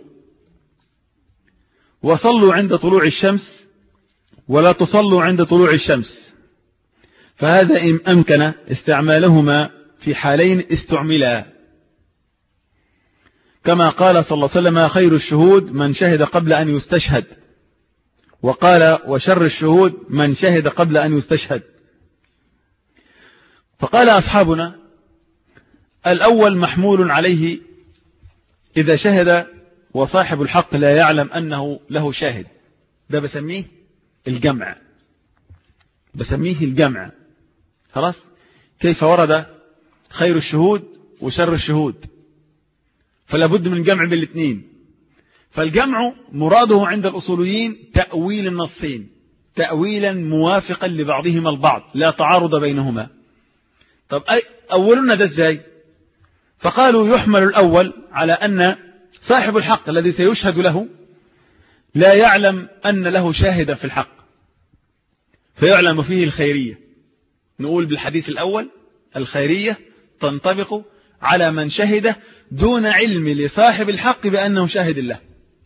وصلوا عند طلوع الشمس ولا تصلوا عند طلوع الشمس، فهذا إن أمكن استعمالهما في حالين استعملا، كما قال صلى الله عليه وسلم خير الشهود من شهد قبل أن يستشهد، وقال وشر الشهود من شهد قبل أن يستشهد. فقال أصحابنا الأول محمول عليه إذا شهد وصاحب الحق لا يعلم أنه له شاهد، ده بسميه الجمع، بسميه الجمع. خلاص. كيف ورد خير الشهود وشر الشهود؟ فلا بد من جمع بين الاثنين. فالجمع مراده عند الأصوليين تأويل النصين تأويلا موافقا لبعضهما البعض، لا تعارض بينهما. طب أولنا ده ازاي؟ فقالوا يحمل الأول على أن صاحب الحق الذي سيشهد له لا يعلم أن له شاهدا في الحق فيعلم فيه الخيرية. نقول بالحديث الأول الخيرية تنطبق على من شهد دون علم لصاحب الحق بأنه شاهد الله.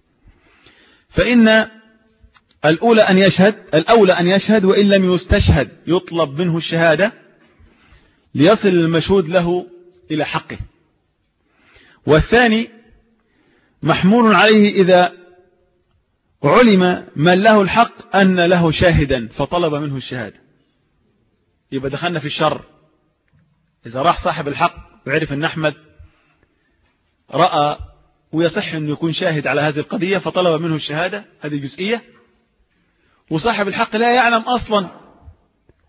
فإن الأولى أن يشهد الأولى أن يشهد وإن لم يستشهد يطلب منه الشهادة ليصل المشهود له إلى حقه. والثاني محمول عليه إذا علم من له الحق أن له شاهدا فطلب منه الشهادة. يبقى دخلنا في الشر. إذا راح صاحب الحق وعرف أن أحمد رأى ويصح أن يكون شاهد على هذه القضية فطلب منه الشهادة، هذه جزئية. وصاحب الحق لا يعلم أصلا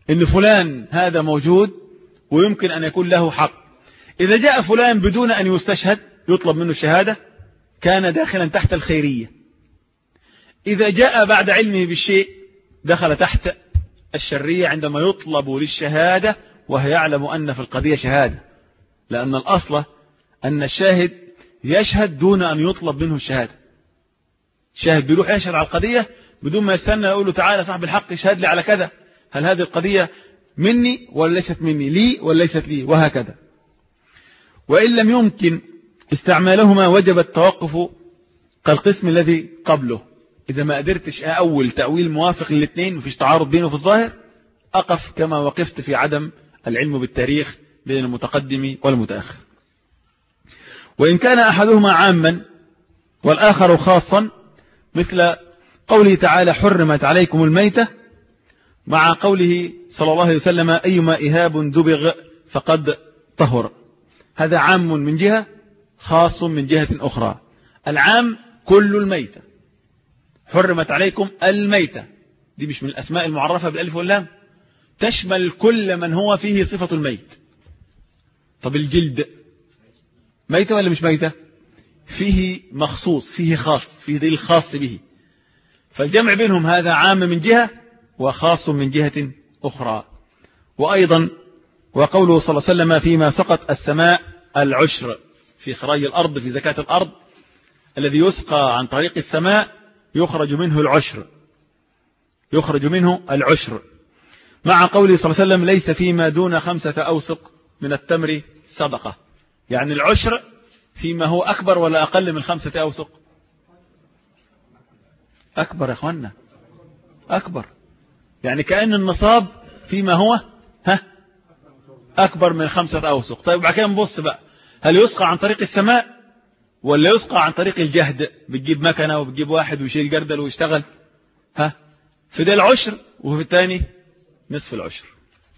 إن فلان هذا موجود ويمكن أن يكون له حق. إذا جاء فلان بدون أن يستشهد يطلب منه الشهادة كان داخلا تحت الخيرية. إذا جاء بعد علمه بالشيء دخل تحت الشرية عندما يطلب للشهادة وهي يعلم أن في القضية شهادة، لأن الأصل أن الشاهد يشهد دون أن يطلب منه الشهادة. شاهد بيروح يشهد على القضية بدون ما يستنى يقول له تعالى صاحب الحق اشهد لي على كذا، هل هذه القضية مني ولا ليست مني، لي ولا ليست لي، وهكذا. وإن لم يمكن استعمالهما وجب التوقف كالقسم الذي قبله. إذا ما قدرتش أول تأويل موافق للاثنين وفيش تعارض بينه في الظاهر أقف كما وقفت في عدم العلم بالتاريخ بين المتقدم والمتأخر. وإن كان أحدهما عاما والآخر خاصا مثل قوله تعالى حرمت عليكم الميتة، مع قوله صلى الله عليه وسلم أيما إهاب دبغ فقد طهر، هذا عام من جهة خاص من جهة أخرى. العام كل الميتة، حرمت عليكم الميتة، دي مش من الأسماء المعرفة بالألف واللام، تشمل كل من هو فيه صفة الميت. طب الجلد ميتة ولا مش ميتة؟ فيه مخصوص، فيه خاص، فيه دليل خاص به، فالجمع بينهم هذا عام من جهة وخاص من جهة أخرى. وأيضا وقوله صلى الله عليه وسلم فيما سقط السماء العشر، في خراج الأرض في زكاة الأرض الذي يسقى عن طريق السماء يخرج منه العشر، يخرج منه العشر، مع قوله صلى الله عليه وسلم ليس فيما دون خمسة أوسق من التمر صدقة. يعني العشر فيما هو أكبر ولا أقل من خمسة أوسق؟ أكبر يا أخوانا، أكبر. يعني كأن النصاب فيما هو ها أكبر من خمسة أوسق. طيب بعد كده نبص بقى، هل يسقى عن طريق السماء ولا يسقى عن طريق الجهد؟ بتجيب مكنة وبتجيب واحد ويشيل جردل ويشتغل، ها في ده العشر وفي الثاني نصف العشر.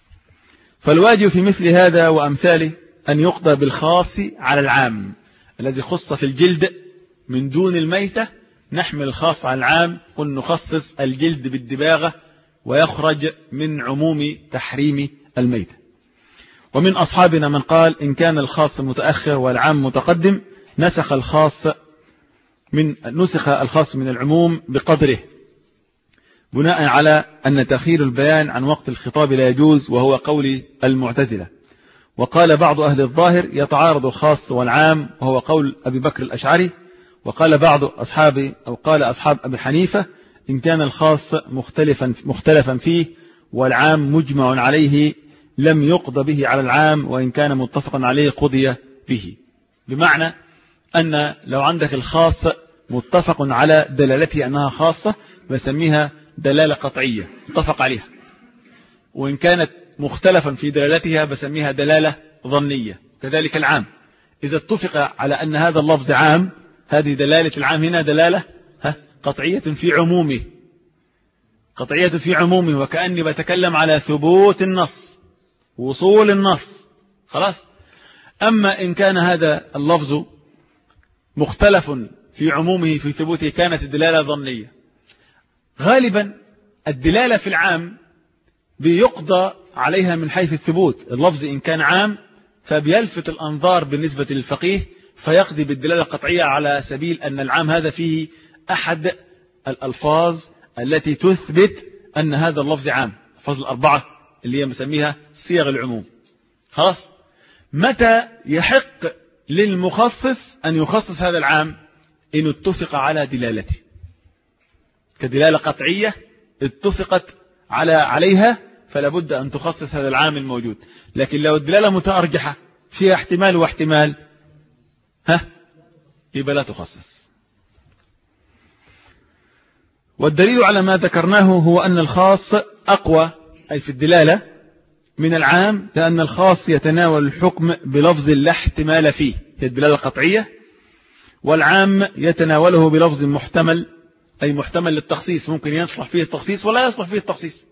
فالواجب في مثل هذا وأمثاله أن يقضى بالخاص على العام الذي خص في الجلد من دون الميتة، نحمل الخاص على العام ونخصص الجلد بالدباغة ويخرج من عموم تحريم الميتة. ومن أصحابنا من قال إن كان الخاص متأخر والعام متقدم نسخ الخاص من نسخ الخاص من العموم بقدره، بناء على أن تأخير البيان عن وقت الخطاب لا يجوز، وهو قول المعتزلة. وقال بعض أهل الظاهر يتعارض الخاص والعام، وهو قول أبي بكر الأشعري. وقال بعض أصحاب أو قال أصحاب أبي حنيفة إن كان الخاص مختلفا مختلفا فيه والعام مجمع عليه لم يقضى به على العام، وإن كان متفقا عليه قضي به. بمعنى أن لو عندك الخاص متفق على دلالته أنها خاصة بسميها دلالة قطعية متفق عليها، وإن كانت مختلفا في دلالتها بسميها دلالة ظنية. كذلك العام إذا اتفق على أن هذا اللفظ عام، هذه دلالة العام هنا دلالة قطعية في عمومه، قطعية في عمومه، وكأني بتكلم على ثبوت النص، وصول النص، خلاص. أما إن كان هذا اللفظ مختلف في عمومه في ثبوته كانت الدلالة ظنية. غالبا الدلالة في العام بيقضى عليها من حيث الثبوت، اللفظ إن كان عام فبيلفت الأنظار بالنسبة للفقيه فيقضي بالدلالة القطعية على سبيل أن العام هذا فيه أحد الألفاظ التي تثبت أن هذا اللفظ عام، الألفاظ الأربعة اللي هي مسميها صيغ العموم. خلاص، متى يحق للمخصص أن يخصص هذا العام؟ إن اتفق على دلالته، كدلالة قطعية اتفقت على عليها فلا بد أن تخصص هذا العام الموجود. لكن لو الدلالة متأرجحة فيها احتمال واحتمال ها يبقى لا تخصص. والدليل على ما ذكرناه هو أن الخاص أقوى أي في الدلالة من العام، لأن الخاص يتناول الحكم بلفظ لا احتمال فيه في الدلالة القطعية، والعام يتناوله بلفظ محتمل أي محتمل للتخصيص، ممكن يصلح فيه التخصيص ولا يصلح فيه التخصيص.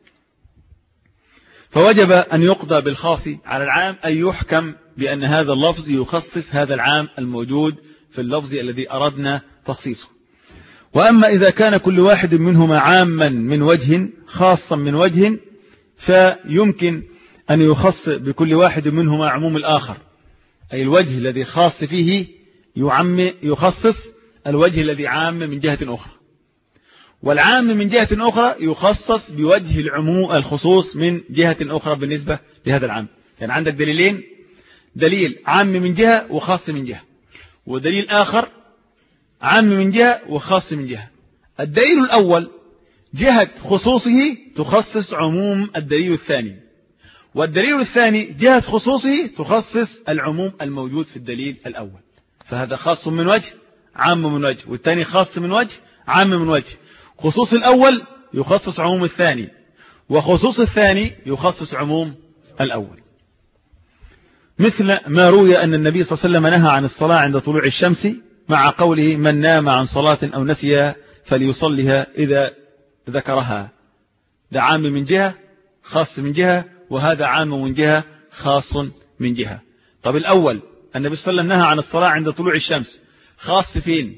فوجب أن يقضى بالخاص على العام أي يحكم بأن هذا اللفظ يخصص هذا العام الموجود في اللفظ الذي أردنا تخصيصه. وأما إذا كان كل واحد منهما عاما من وجه خاصا من وجه فيمكن أن يخص بكل واحد منهما عموم الآخر، أي الوجه الذي خاص فيه يعم يخصص الوجه الذي عام من جهة أخرى، والعام من جهة أخرى يخصص بوجه العموم الخصوص من جهة أخرى بالنسبة لهذا العام. يعني عندك دليلين، دليل عام من جهة وخاص من جهة، ودليل آخر عام من جهة وخاص من جهة. الدليل الأول جهة خصوصه تخصص عموم الدليل الثاني، والدليل الثاني جهة خصوصه تخصص العموم الموجود في الدليل الأول. فهذا خاص من وجه عام من وجه، والثاني خاص من وجه عام من وجه. خصوص الأول يخصص عموم الثاني، وخصوص الثاني يخصص عموم الأول. مثل ما روي أن النبي صلى الله عليه وسلم نهى عن الصلاة عند طلوع الشمس، مع قوله من نام عن صلاة أو نسيها فليصلها إذا ذكرها. ده عام من جهة خاص من جهة، وهذا عام من جهة خاص من جهة. طب الأول النبي صلى الله عليه وسلم نهى عن الصلاة عند طلوع الشمس، خاص فين؟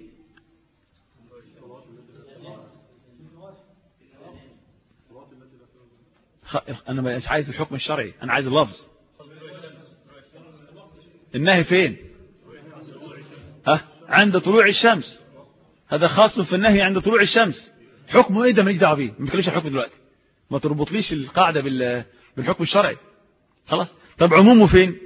أنا مش عايز الحكم الشرعي، أنا عايز اللفظ. النهي فين؟ ها؟ عند طلوع الشمس، هذا خاص في النهي عند طلوع الشمس. حكمه ايه ده؟ ماليش دعوه بيه، ما بتكلمش الحكم دلوقتي، ما تربطليش القاعده بالحكم الشرعي خلاص. طب عمومه فين؟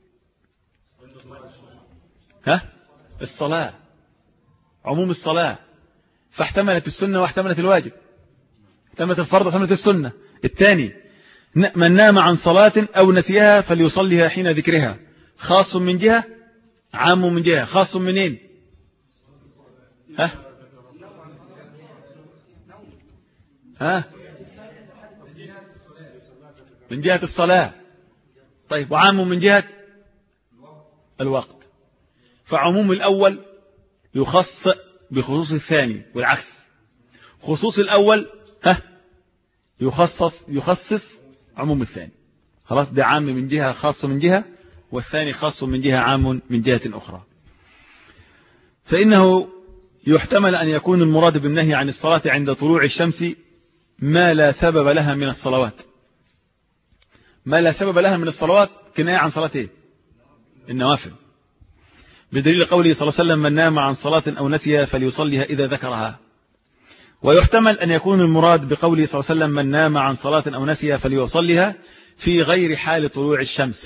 ها؟ الصلاه، عموم الصلاه، فاحتملت السنه واحتملت الواجب، احتملت الفرض واحتملت السنه. الثاني من نام عن صلاه او نسيها فليصليها حين ذكرها، خاص من جهه عام من جهه. خاص منين؟ ها ها من جهة الصلاة. طيب وعام من جهة الوقت. فعموم الأول يخص بخصوص الثاني والعكس. خصوص الأول ها يخصص يخصص عموم الثاني. خلاص، ده عام من جهة خاص من جهة، والثاني خاص من جهة عام من جهة أخرى. فإنه يحتمل أن يكون المراد بالنهي عن الصلاة عند طلوع الشمس ما لا سبب لها من الصلوات. ما لا سبب لها من الصلوات كناية عن صلاة ايه؟ النوافل، بدليل قوله صلى الله عليه وسلم من نام عن صلاة أو نسيها فليصليها إذا ذكرها. ويحتمل أن يكون المراد بقوله صلى الله عليه وسلم من نام عن صلاة أو نسيها فليصليها في غير حال طلوع الشمس،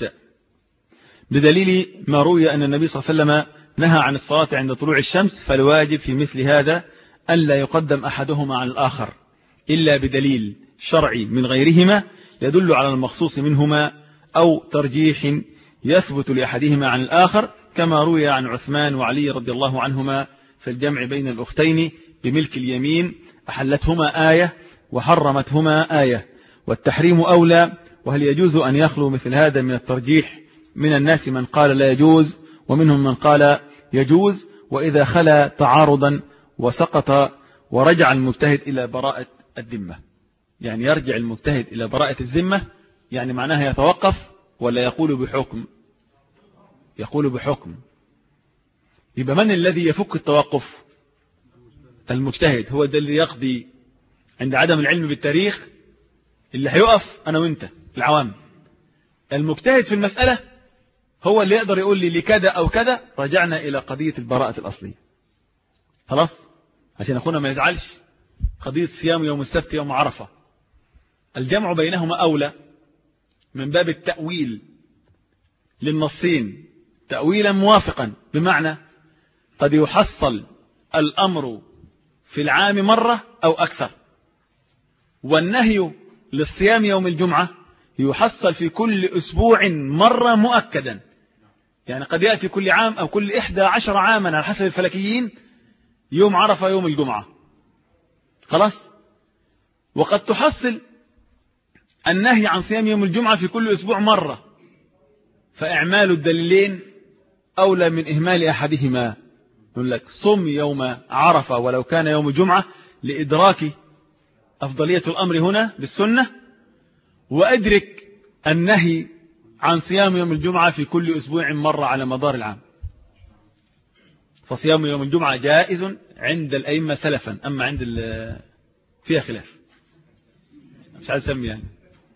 بدليل ما روي أن النبي صلى الله عليه وسلم نهى عن الصلاة عند طلوع الشمس، فالواجب في مثل هذا ألا يقدم أحدهما عن الآخر إلا بدليل شرعي من غيرهما يدل على المخصوص منهما، أو ترجيح يثبت لأحدهما عن الآخر، كما روي عن عثمان وعلي رضي الله عنهما في الجمع بين الأختين بملك اليمين، أحلتهما آية وحرمتهما آية، والتحريم أولى. وهل يجوز أن يخلو مثل هذا من الترجيح؟ من الناس من قال لا يجوز، ومنهم من قال يجوز، وإذا خلا تعارضا وسقط ورجع المجتهد إلى براءة الذمة. يعني يرجع المجتهد إلى براءة الذمة، يعني معناها يتوقف ولا يقول بحكم؟ يقول بحكم. يبقى من الذي يفك التوقف؟ المجتهد، هو ده اللي يقضي عند عدم العلم بالتاريخ. اللي هيقف أنا وإنت العوام. المجتهد في المسألة هو اللي يقدر يقول لي لكذا أو كذا، رجعنا إلى قضية البراءة الأصلية. خلاص، عشان أخونا ما يزعلش. قضية صيام يوم السبت يوم عرفة، الجمع بينهما أولى من باب التأويل للنصين تأويلا موافقا، بمعنى قد يحصل الأمر في العام مرة أو أكثر، والنهي للصيام يوم الجمعة يحصل في كل أسبوع مرة مؤكدا. يعني قد يأتي كل عام أو كل إحدى عشر عاما على حسب الفلكيين يوم عرفة يوم الجمعة. خلاص، وقد تحصل النهي عن صيام يوم الجمعة في كل أسبوع مرة، فإعمال الدليلين أولى من إهمال أحدهما. يقول لك صم يوم عرفة ولو كان يوم الجمعة لإدراك أفضلية الأمر هنا بالسنة، وأدرك النهي عن صيام يوم الجمعة في كل أسبوع مرة على مدار العام. فصيام يوم الجمعة جائز عند الأئمة سلفا، أما عند فيها خلاف، مش عايز أسمي يعني.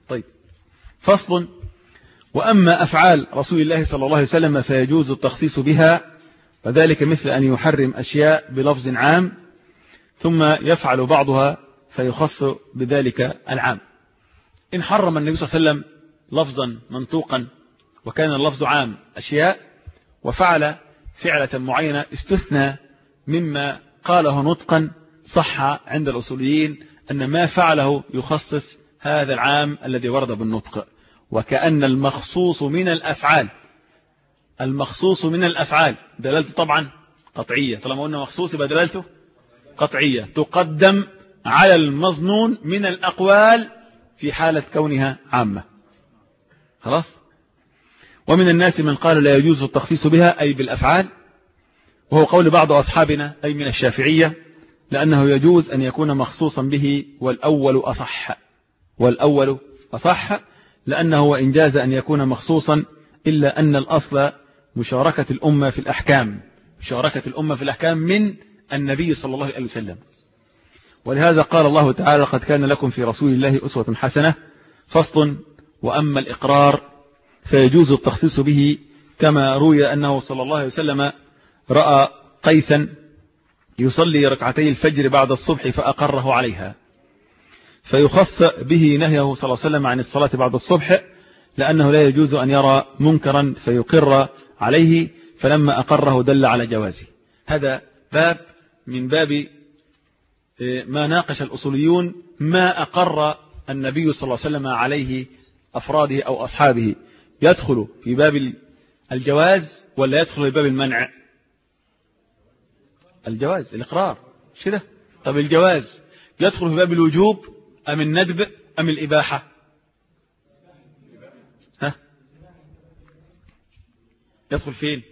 طيب، فصل. وأما أفعال رسول الله صلى الله عليه وسلم فيجوز التخصيص بها، وذلك مثل أن يحرم أشياء بلفظ عام ثم يفعل بعضها فيخص بذلك العام. إن حرم النبي صلى الله عليه وسلم لفظا منطوقا وكان اللفظ عام أشياء، وفعل فعلة معينة استثنى مما قاله نطقا، صح عند الأصوليين أن ما فعله يخصص هذا العام الذي ورد بالنطق. وكأن المخصوص من الأفعال المخصوص من الأفعال دلالته طبعا قطعية، طالما قلنا مخصوص يبقى دلالته قطعية، تقدم على المظنون من الأقوال في حالة كونها عامة. خلاص. ومن الناس من قال لا يجوز التخصيص بها أي بالأفعال، وهو قول بعض أصحابنا أي من الشافعية، لأنه يجوز أن يكون مخصوصا به، والأول أصح والأول أصح لأنه وإن جاز أن يكون مخصوصا إلا أن الأصل مشاركة الأمة في الأحكام مشاركة الأمة في الأحكام من النبي صلى الله عليه وسلم. ولهذا قال الله تعالى قد كان لكم في رسول الله أسوة حسنة. فصل. وأما الإقرار فيجوز التخصيص به، كما روي أنه صلى الله عليه وسلم رأى قيسا يصلي ركعتي الفجر بعد الصبح فأقره عليها، فيخص به نهيه صلى الله عليه وسلم عن الصلاة بعد الصبح، لأنه لا يجوز أن يرى منكرا فيقر عليه، فلما أقره دل على جوازه. هذا باب من باب ما ناقش الأصوليون ما أقر النبي صلى الله عليه وسلم عليه أفراده أو أصحابه، يدخل في باب الجواز ولا يدخل في باب المنع؟ الجواز، الإقرار، مش كده؟ طب الجواز يدخل في باب الوجوب أم الندب أم الإباحة؟ ها؟ يدخل فين؟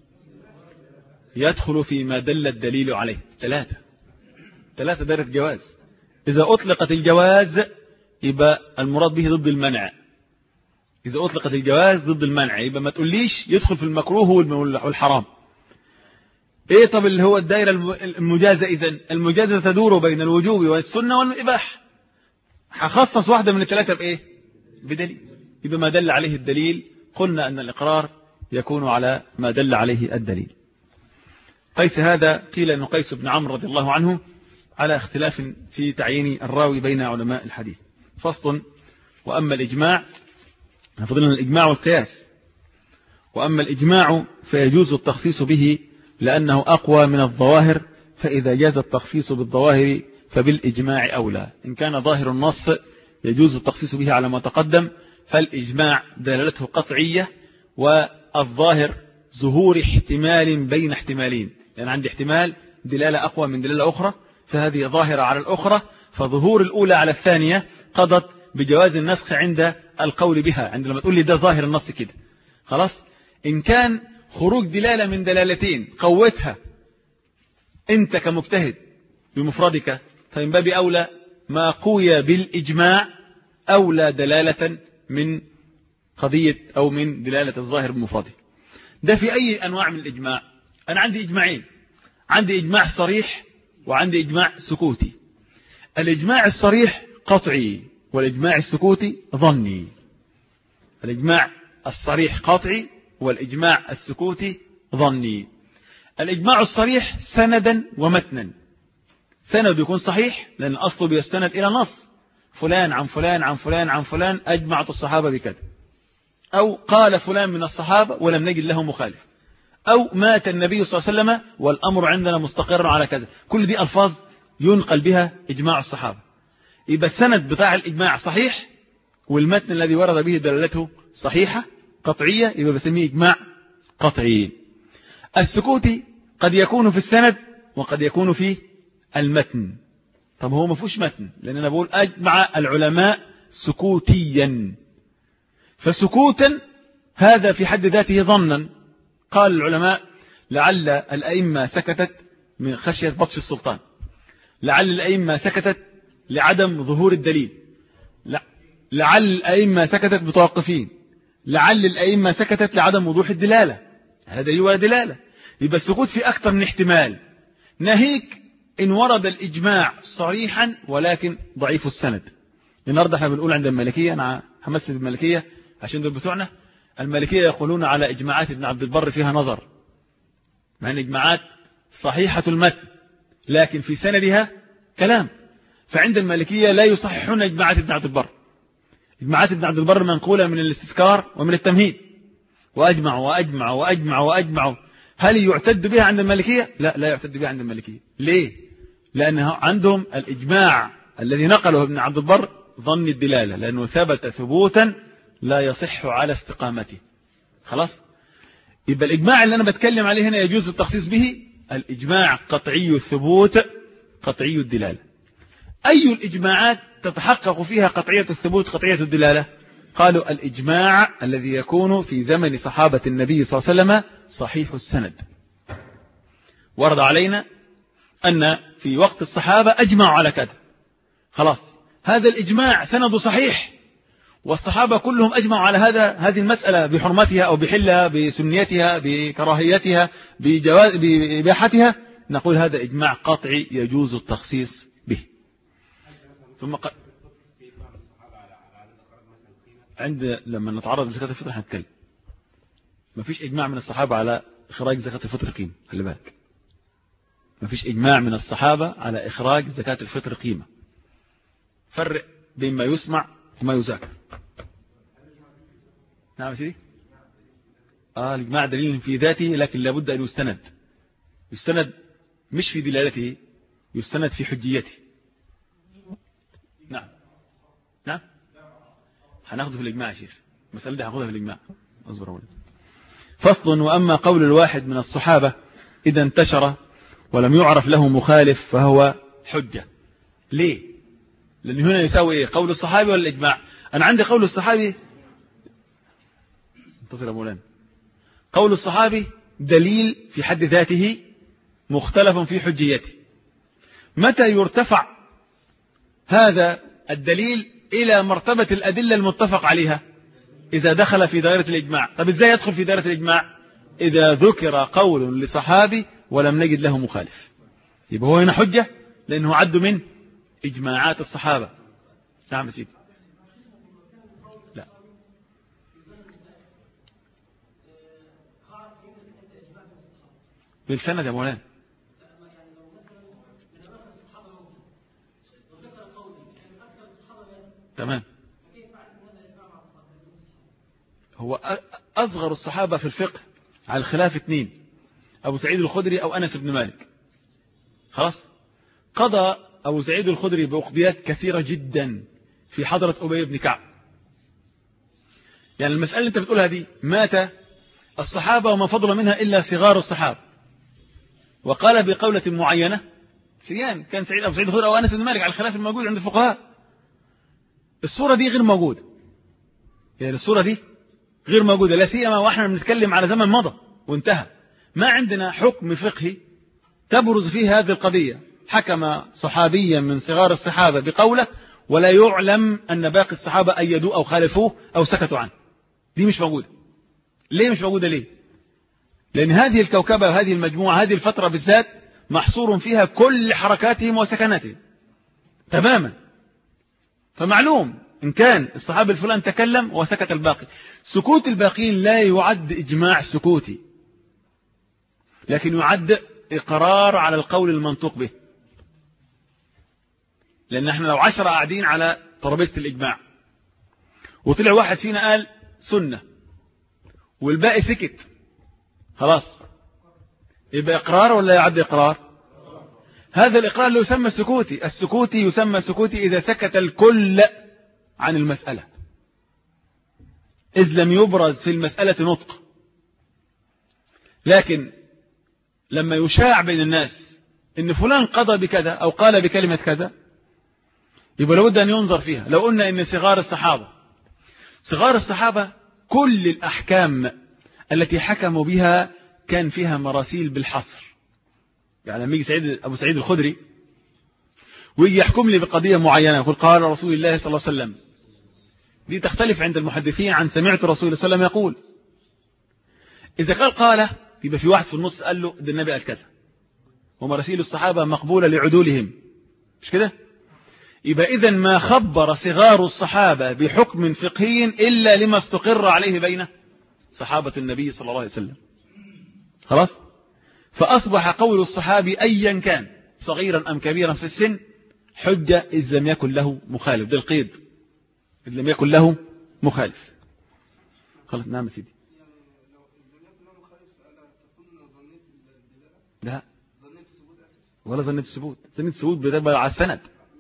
يدخل فيما دل الدليل عليه. ثلاثة ثلاثة دائرة جواز. إذا أطلقت الجواز يبقى المراد به ضد المنع. إذا أطلقت الجواز ضد المنع يبقى ما تقوليش يدخل في المكروه والحرام. إيه طب اللي هو الدائرة المجازة؟ إذن المجازة تدور بين الوجوب والسنة والإباحة. هخصص واحدة من الثلاثة بإيه؟ بدليل. يبقى ما دل عليه الدليل قلنا أن الإقرار يكون على ما دل عليه الدليل. قيس هذا قيل أنه قيس بن عمرو رضي الله عنه، على اختلاف في تعيين الراوي بين علماء الحديث. فصل. وأما الإجماع، فضلنا الإجماع والقياس. وأما الإجماع فيجوز التخصيص به لأنه أقوى من الظواهر، فإذا جاز التخصيص بالظواهر فبالإجماع أولى. إن كان ظاهر النص يجوز التخصيص به على ما تقدم، فالإجماع دلالته قطعية، والظاهر ظهور احتمال بين احتمالين، يعني عندي احتمال دلالة أقوى من دلالة أخرى، فهذه ظاهرة على الأخرى، فظهور الأولى على الثانية قضت بجواز النسخ عند القول بها، عندما تقول لي ده ظاهر النص كده خلاص. إن كان خروج دلالة من دلالتين قوتها أنت كمجتهد بمفردك، فمن باب أولى ما قوي بالإجماع أولى دلالة من قضية أو من دلالة الظاهر بمفرده. ده في أي أنواع من الإجماع؟ أنا عندي إجماعين، عندي إجماع صريح وعندي إجماع سكوتي. الإجماع الصريح قطعي والإجماع السكوتي ظني. الإجماع الصريح قطعي والإجماع السكوتي ظني. الإجماع الصريح سندا ومتنا. سند يكون صحيح لأن أصله بيستند إلى نص، فلان عن فلان عن فلان عن فلان أجمعت الصحابة بكذا، أو قال فلان من الصحابة ولم نجد له مخالف، أو مات النبي صلى الله عليه وسلم والأمر عندنا مستقر على كذا. كل دي ألفاظ ينقل بها إجماع الصحابة. يبقى السند بتاع الإجماع صحيح، والمتن الذي ورد به دلالته صحيحة قطعية، يبقى بسميه إجماع قطعي. السكوتي قد يكون في السند وقد يكون في المتن. طب هو ما فيهوش متن، لأن أنا بقول أجمع العلماء سكوتيا، فسكوتا هذا في حد ذاته ظنا. قال العلماء لعل الأئمة سكتت من خشية بطش السلطان، لعل الأئمة سكتت لعدم ظهور الدليل، لعل الأئمة سكتت متوقفين، لعل الأئمة سكتت لعدم وضوح الدلالة. هذا دليل ولا دلالة؟ يبقى السكوت في أكثر من احتمال. ناهيك إن ورد الإجماع صريحا ولكن ضعيف السند. النهارده احنا بنقول عند المالكية، أنا همثل بالمالكية عشان دول بتوعنا. المالكية يقولون على إجماعات ابن عبد البر فيها نظر، مع أن إجماعات صحيحة المتن لكن في سندها كلام. فعند المالكية لا يصححون إجماعات ابن عبد البر. إجماعات ابن عبد البر منقولة من الاستذكار ومن التمهيد، وأجمع وأجمع وأجمع وأجمع. هل يعتد بها عند المالكية؟ لا، لا يعتد بها عند المالكية. ليه؟ لأنه عندهم الإجماع الذي نقله ابن عبد البر ظن الدلالة، لأنه ثبت ثبوتا لا يصح على استقامته. خلاص؟ يبقى الإجماع اللي أنا بتكلم عليه هنا يجوز التخصيص به الإجماع قطعي الثبوت قطعي الدلالة. أي الإجماعات تتحقق فيها قطعية الثبوت قطعية الدلالة؟ قالوا الإجماع الذي يكون في زمن صحابة النبي صلى الله عليه وسلم صحيح السند. ورد علينا أن في وقت الصحابة أجمعوا على كذا، خلاص هذا الإجماع سند صحيح، والصحابة كلهم أجمعوا على هذا هذه المسألة بحرمتها أو بحلها بسنيتها بكراهيتها بإباحتها، نقول هذا إجماع قطعي يجوز التخصيص به. ثم ق... عند لما نتعرض لزكاة الفطر هنتكلم. ما فيش إجماع من الصحابة على إخراج زكاة الفطر قيمة، خلي بالك. ما فيش إجماع من الصحابة على إخراج زكاة الفطر قيمة. فرق بين ما يسمع وما يذاكر. نعم يا سيدي. آه الإجماع دليل في ذاته لكن لابد أن يستند. يستند مش في دلالته، يستند في حجيته. نعم نعم هناخده في الإجماع يا شيخ، المسألة دي هناخدها في الإجماع. اصبر أولا. فصل. وأما قول الواحد من الصحابة إذا انتشر ولم يعرف له مخالف فهو حجة. ليه؟ لأن هنا يساوي إيه؟ قول الصحابي ولا الإجماع؟ أنا عندي قول الصحابي، انتظر يا مولانا، قول الصحابي دليل في حد ذاته مختلف في حجيته. متى يرتفع هذا الدليل إلى مرتبة الأدلة المتفق عليها؟ إذا دخل في دائرة الإجماع. طب إزاي يدخل في دائرة الإجماع؟ إذا ذكر قول لصحابي ولم نجد له مخالف، يبقى هو هنا حجة لأنه عد من إجماعات الصحابة. نعم يا سيدي. لا بالسند يا مولانا. تمام. هو أصغر الصحابة في الفقه على الخلاف اثنين، أبو سعيد الخدري أو أنس بن مالك. خلاص قضى أبو سعيد الخدري بأقضيات كثيرة جدا في حضرة أبي بن كعب. يعني المسألة اللي أنت بتقولها دي مات الصحابة وما فضل منها إلا صغار الصحابة، وقال بقولة معينة سيان كان سعيد أبو سعيد الخدري أو أنس بن مالك على الخلاف الموجود عند الفقهاء. الصورة دي غير موجودة، يعني الصورة دي غير موجودة، لا سيما وإحنا بنتكلم على زمن مضى وانتهى. ما عندنا حكم فقهي تبرز فيه هذه القضية، حكم صحابيا من صغار الصحابة بقوله ولا يعلم أن باقي الصحابة أيدوه أو خالفوه أو سكتوا عنه. دي مش موجودة. ليه مش موجودة؟ ليه؟ لأن هذه الكوكبة وهذه المجموعة هذه الفترة بالذات محصور فيها كل حركاتهم وسكناتهم تماما. فمعلوم إن كان الصحابي الفلان تكلم وسكت الباقي، سكوت الباقين لا يعد إجماع سكوتي، لكن يعد إقرار على القول المنطوق به. لأن احنا لو عشرة قاعدين على ترابيزة الإجماع وطلع واحد فينا قال سنة والباقي سكت، خلاص يبقى إقرار ولا يعد إقرار؟ هذا الإقرار اللي يسمى السكوتي. السكوتي يسمى سكوتي إذا سكت الكل عن المسألة، إذ لم يبرز في المسألة نطق. لكن لما يشاع بين الناس إن فلان قضى بكذا أو قال بكلمة كذا، يبقى لابد أن ينظر فيها. لو قلنا إن صغار الصحابة صغار الصحابة كل الأحكام التي حكموا بها كان فيها مراسيل بالحصر. يعني لما يجي سعيد أبو سعيد الخدري ويجي يحكم لي بقضية معينة يقول قال رسول الله صلى الله عليه وسلم، دي تختلف عند المحدثين عن سمعت رسول الله صلى الله عليه وسلم يقول. إذا قال قال يبقى في واحد في النص قال له ده النبي قال كذا، ومراسيل الصحابة مقبولة لعدولهم، مش كده؟ يبقى إذن ما خبر صغار الصحابة بحكم فقهي إلا لما استقر عليه بين صحابة النبي صلى الله عليه وسلم. خلاص. فأصبح قول الصحابي أيا كان صغيرا أم كبيرا في السن حجة إذ لم يكن له مخالف. ده القيد، إذ لم يكن له مخالف. خلاص. نعم سيدي. لا ولا ظنيت الثبوت. ظنيت الثبوت بتبقى على السند.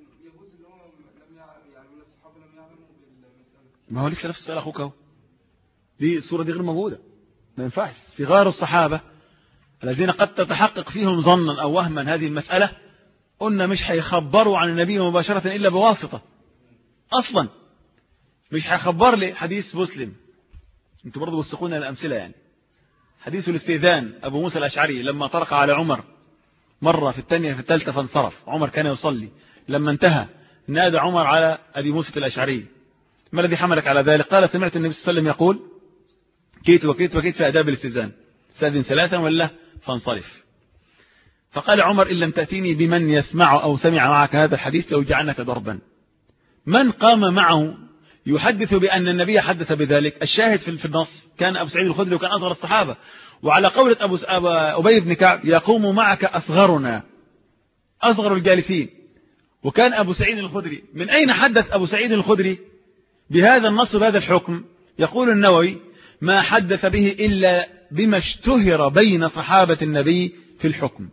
ما هو لسه نفس السؤال أخوك اهو. دي الصورة دي غير موجودة. ما ينفعش. صغار الصحابة الذين قد تتحقق فيهم ظنا أو وهما هذه المسألة قلنا مش هيخبروا عن النبي مباشرة إلا بواسطة. أصلا مش هيخبر لي حديث مسلم. انتوا برضو بتسقون الأمثلة يعني. حديث الاستئذان أبو موسى الأشعري لما طرق على عمر مرة في الثانية في الثالثة فانصرف. عمر كان يصلي. لما انتهى نادى عمر على أبي موسى الأشعري: ما الذي حملك على ذلك؟ قال: سمعت النبي صلى الله عليه وسلم يقول كيت وكيت وكيت في آداب الاستئذان، استأذن ثلاثا ولا فانصرف. فقال عمر: إن لم تأتيني بمن يسمع أو سمع معك هذا الحديث لو جعلنك ضربا. من قام معه يحدث بأن النبي حدث بذلك؟ الشاهد في النص كان أبو سعيد الخدري وكان أصغر الصحابة. وعلى قولة أبو أبي بن كعب: يقوم معك أصغرنا، أصغر الجالسين. وكان أبو سعيد الخدري. من أين حدث أبو سعيد الخدري بهذا النص بهذا الحكم؟ يقول النووي: ما حدث به إلا بما اشتهر بين صحابة النبي في الحكم.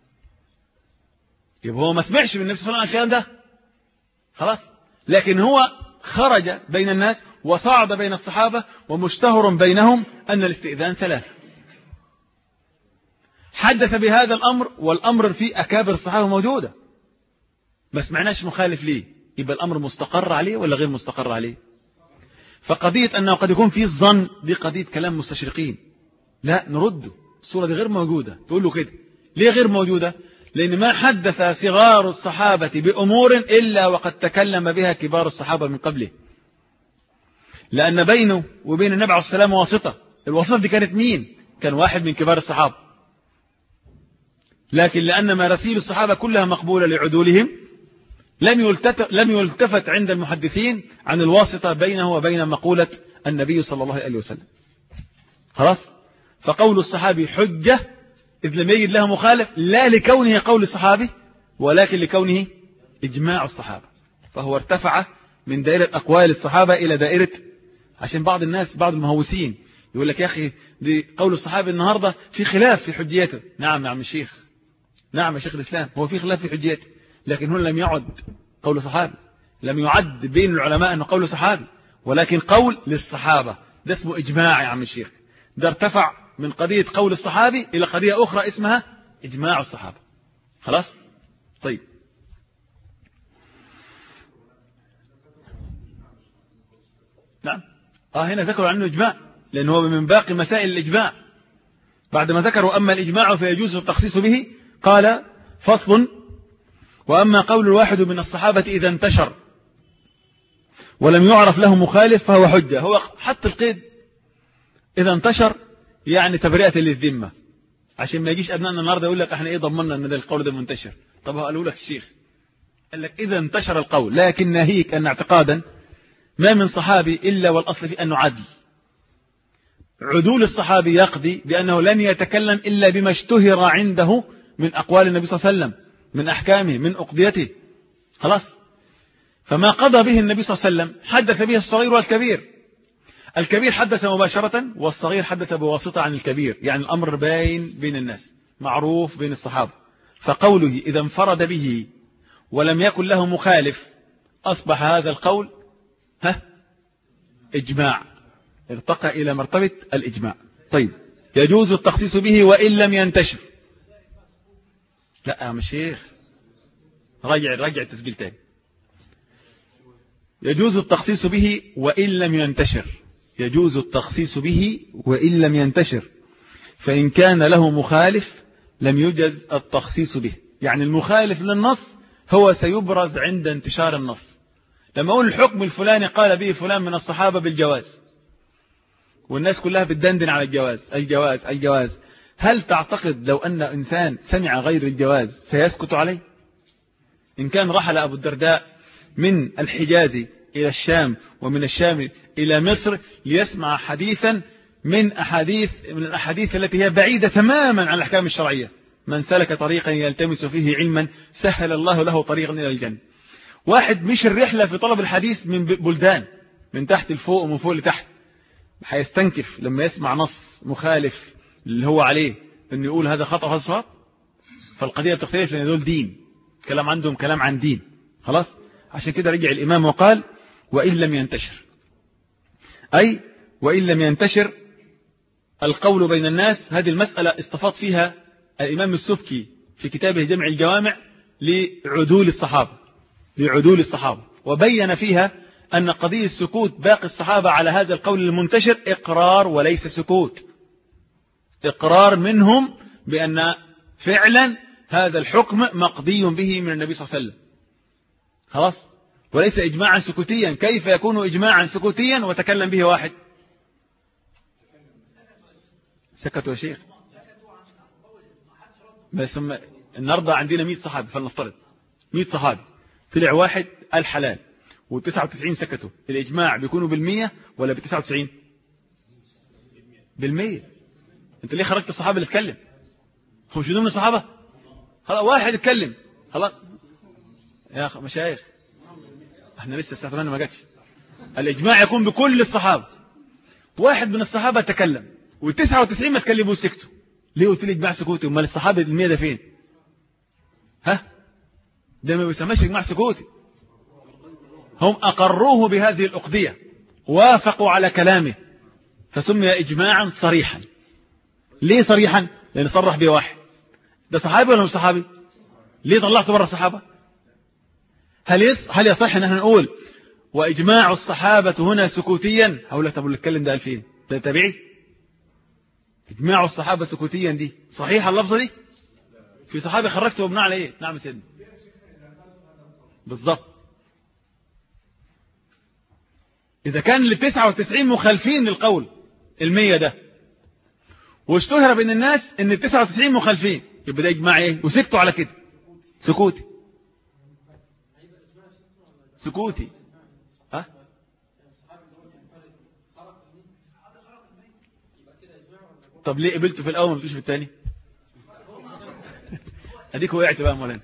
يبقى هو ما سمعش من النبي صلى الله عليه وسلم ده خلاص، لكن هو خرج بين الناس وصعد بين الصحابة ومشتهر بينهم أن الاستئذان ثلاثة. حدث بهذا الأمر والأمر في أكابر الصحابة موجودة، ما سمعناش مخالف ليه. يبقى الأمر مستقر عليه ولا غير مستقر عليه؟ فقضية أنه قد يكون فيه الظن دي قضية كلام مستشرقين. لا نرده. الصورة دي غير موجودة. تقول له كده ليه غير موجودة؟ لأن ما حدث صغار الصحابة بأمور إلا وقد تكلم بها كبار الصحابة من قبله، لأن بينه وبين النبي عليه السلام واسطة. الواسطة دي كانت مين؟ كان واحد من كبار الصحابة. لكن لأن مراسيل الصحابة كلها مقبولة لعدولهم لم يلتفت, لم يلتفت عند المحدثين عن الواسطة بينه وبين مقولة النبي صلى الله عليه وسلم. خلاص. فقول الصحابي حجة إذ لم يجد له مخالف، لا لكونه قول الصحابي ولكن لكونه إجماع الصحابة. فهو ارتفع من دائرة أقوال الصحابة إلى دائرة، عشان بعض الناس بعض المهوسين يقول لك يا أخي دي قول الصحابي النهاردة في خلاف في حجيته. نعم يا عم الشيخ، نعم يا شيخ الإسلام، هو في خلاف في حجيته، لكن هو لم يعد قول صحابي، لم يعد بين العلماء أنه قول صحابي، ولكن قول للصحابة. ده اسمه إجماع يا عم الشيخ. ده ارتفع من قضية قول الصحابي إلى قضية أخرى اسمها إجماع الصحابة. خلاص. طيب. نعم. آه هنا ذكروا عنه إجماع لأنه هو من باقي مسائل الإجماع. بعد ما ذكروا أما الإجماع فيجوز التخصيص به قال: فصل: وأما قول الواحد من الصحابة إذا انتشر ولم يعرف له مخالف فهو حجة. هو حط القيد إذا انتشر يعني تبرئة للذمة، عشان ما يجيش أبنائنا النهارده يقول لك احنا ايه ضمننا ان القول ده منتشر. طب قالوا لك الشيخ قال لك إذا انتشر القول، لكن ناهيك أن اعتقادا ما من صحابي إلا والأصل في أنه عدل. عدول الصحابي يقضي بأنه لن يتكلم إلا بما اشتهر عنده من أقوال النبي صلى الله عليه وسلم، من أحكامه، من أقضيته. خلاص. فما قضى به النبي صلى الله عليه وسلم حدث به الصغير والكبير. الكبير حدث مباشرة والصغير حدث بواسطة عن الكبير، يعني الأمر باين بين الناس، معروف بين الصحابة. فقوله إذا انفرد به ولم يكن له مخالف أصبح هذا القول ها إجماع، ارتقى إلى مرتبة الإجماع. طيب. يجوز التخصيص به وإن لم ينتشر. لا يا شيخ رجع رجع التسجيل تاني. يجوز التخصيص به وإن لم ينتشر. يجوز التخصيص به وإن لم ينتشر، فإن كان له مخالف لم يجز التخصيص به. يعني المخالف للنص هو سيبرز عند انتشار النص. لما أقول الحكم الفلاني قال به فلان من الصحابة بالجواز والناس كلها بتدندن على الجواز الجواز الجواز، هل تعتقد لو أن إنسان سمع غير الجواز سيسكت عليه؟ إن كان رحل أبو الدرداء من الحجاز إلى الشام ومن الشام إلى مصر ليسمع حديثا من أحاديث من الأحاديث التي هي بعيدة تماما عن الأحكام الشرعية. من سلك طريقا يلتمس فيه علما سهل الله له طريقا إلى الجنة. واحد مش الرحلة في طلب الحديث من بلدان من تحت لفوق ومن فوق لتحت، هيستنكف لما يسمع نص مخالف اللي هو عليه انه يقول هذا خطأ وهذا صواب. فالقضية بتختلف لأن دول دين، كلام عندهم كلام عن دين خلاص. عشان كده رجع الإمام وقال وإن لم ينتشر، أي وإن لم ينتشر القول بين الناس. هذه المسألة استفاض فيها الإمام السبكي في كتابه جمع الجوامع لعدول الصحابة لعدول الصحابة وبين فيها أن قضية السكوت باقي الصحابة على هذا القول المنتشر إقرار وليس سكوت. إقرار منهم بأن فعلا هذا الحكم مقضي به من النبي صلى الله عليه وسلم خلاص، وليس إجماعا سكوتيا. كيف يكون إجماعا سكوتيا وتكلم به واحد؟ سكتوا يا شيخ. بس النهارده عندنا مئة صحابي فلنفترض مئة صحابي، طلع واحد قال حلال وتسعة وتسعين سكتوا، الإجماع بيكونوا بالمية ولا بتسعة وتسعين؟ بالمية. انت ليه خرجت الصحابة اللي اتكلم؟ هم مش ضمن الصحابة؟ خلاص واحد اتكلم خلاص يا اخ مشايخ، احنا لسه الساعة ثمانية ما جاتش. الإجماع يكون بكل الصحابة. واحد من الصحابة تكلم والتسعة وتسعين ما تكلموا سكتوا. ليه قلت لي إجماع سكوتي؟ امال الصحابة المية ده فين؟ ها؟ ده ما بيسماش إجماع سكوتي. هم أقروه بهذه الأقضية، وافقوا على كلامه، فسمي إجماعا صريحا. ليه صريحا؟ لأن صرح به واحد. ده صحابي ولا مش صحابي؟ ليه طلعته بره الصحابة؟ هل يص... هل يصح ان احنا نقول وإجماع الصحابة هنا سكوتيا؟ هقول لك طب اللي اتكلم ده قال فين؟ ده تابعي؟ إجماع الصحابة سكوتيا دي صحيحة اللفظة دي؟ في صحابي خرجته وبناء على ايه؟ نعم سيدنا بالضبط. إذا كان للتسعة وتسعين مخالفين للقول المية ده، واشتهر بين الناس ان التسعة وتسعين مخالفين، يبقى ده إجماع ايه؟ وسكتوا على كده سكوتي سكوتي ها؟ طب ليه قبلته في الأول ما قبلتوش في الثاني؟ اديك وقعت بقى مولانا.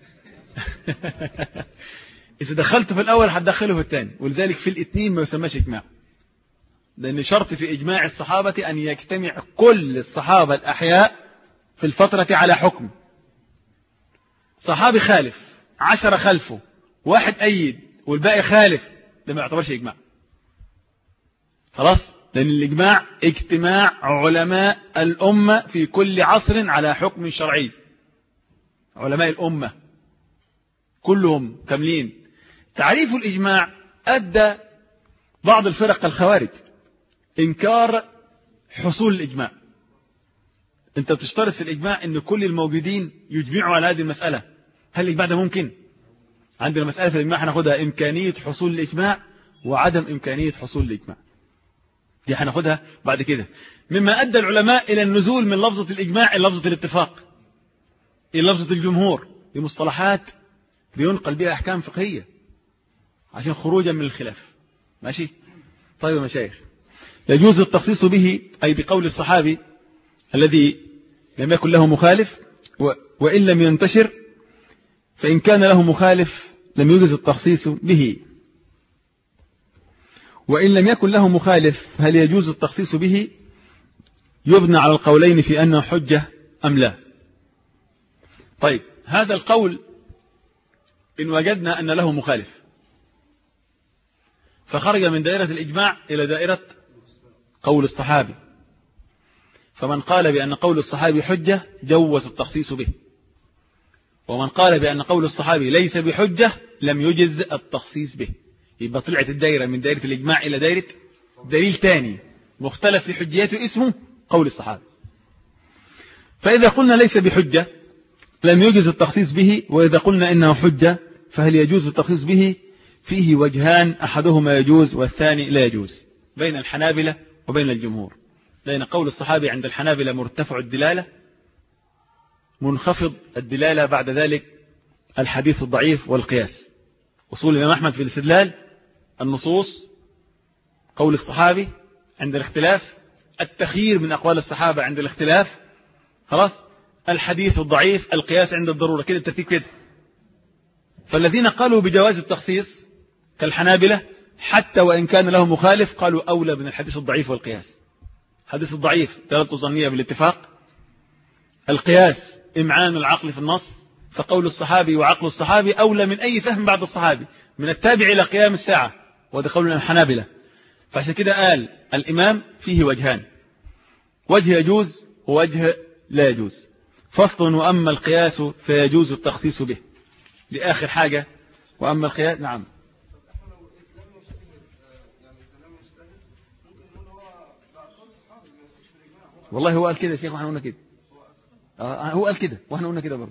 إذا دخلت في الأول هتدخله في الثاني، ولذلك في الاثنين ما يسماش إجماع، لأن شرط في إجماع الصحابة أن يجتمع كل الصحابة الأحياء في الفترة على حكم. صحابي خالف، عشرة خلفه، واحد أيد والباقي خالف، ده ما يعتبرش إجماع خلاص. لأن الإجماع اجتماع علماء الأمة في كل عصر على حكم شرعي. علماء الأمة كلهم كاملين. تعريف الإجماع أدى بعض الفرق الخوارج إنكار حصول الإجماع. أنت بتشترط في الإجماع أن كل الموجودين يجمعوا على هذه المسألة. هل الإجماع ده ممكن؟ عندنا مسألة في الإجماع هناخدها إمكانية حصول الإجماع وعدم إمكانية حصول الإجماع، دي هناخدها بعد كده. مما أدى العلماء إلى النزول من لفظة الإجماع إلى لفظة الاتفاق إلى لفظة الجمهور. دي مصطلحات بينقل بها أحكام فقهية عشان خروجا من الخلاف. ماشي؟ طيب يا مشايخ، يجوز التخصيص به أي بقول الصحابي الذي لم يكن له مخالف، وإن لم ينتشر، فإن كان له مخالف لم يجوز التخصيص به. وإن لم يكن له مخالف هل يجوز التخصيص به؟ يبنى على القولين في أنه حجة أم لا. طيب هذا القول إن وجدنا أن له مخالف فخرج من دائرة الإجماع إلى دائرة قول الصحابي، فمن قال بأن قول الصحابي حجة جوز التخصيص به، ومن قال بأن قول الصحابي ليس بحجة لم يجز التخصيص به. يبقى طلعت الدائرة من دائرة الإجماع إلى دائرة دليل تاني مختلف في حجيته اسمه قول الصحابي. فإذا قلنا ليس بحجة لم يجز التخصيص به، وإذا قلنا إنه حجة فهل يجوز التخصيص به؟ فيه وجهان، أحدهما يجوز والثاني لا يجوز، بين الحنابلة وبين الجمهور. لأن قول الصحابي عند الحنابلة مرتفع الدلالة، منخفض الدلالة بعد ذلك الحديث الضعيف والقياس، أصول الإمام أحمد في الاستدلال النصوص، قول الصحابي عند الاختلاف، التخيير من أقوال الصحابة عند الاختلاف، خلاص، الحديث الضعيف، القياس عند الضرورة، كده الترتيب كده. فالذين قالوا بجواز التخصيص كالحنابلة حتى وإن كان له مخالف قالوا أولى من الحديث الضعيف والقياس. الحديث الضعيف دلالته ظنية بالاتفاق، القياس إمعان العقل في النص، فقول الصحابي وعقل الصحابي أولى من أي فهم بعد الصحابي من التابع إلى قيام الساعة، وهذا قول الحنابلة. فعشان كده قال الإمام فيه وجهان، وجه يجوز ووجه لا يجوز. فصل وأما القياس فيجوز التخصيص به، لآخر حاجة. وأما القياس نعم. والله هو قال كده يا شيخ واحنا قلنا كده. آه هو قال كده واحنا قلنا كده برضه.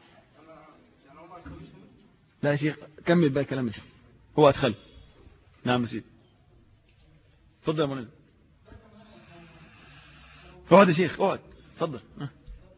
لا يا شيخ كمل بقى كلام الشيخ، هو أدخل. نعم يا سيدي، اتفضل يا مولانا. اقعد يا شيخ اقعد، اتفضل. أه.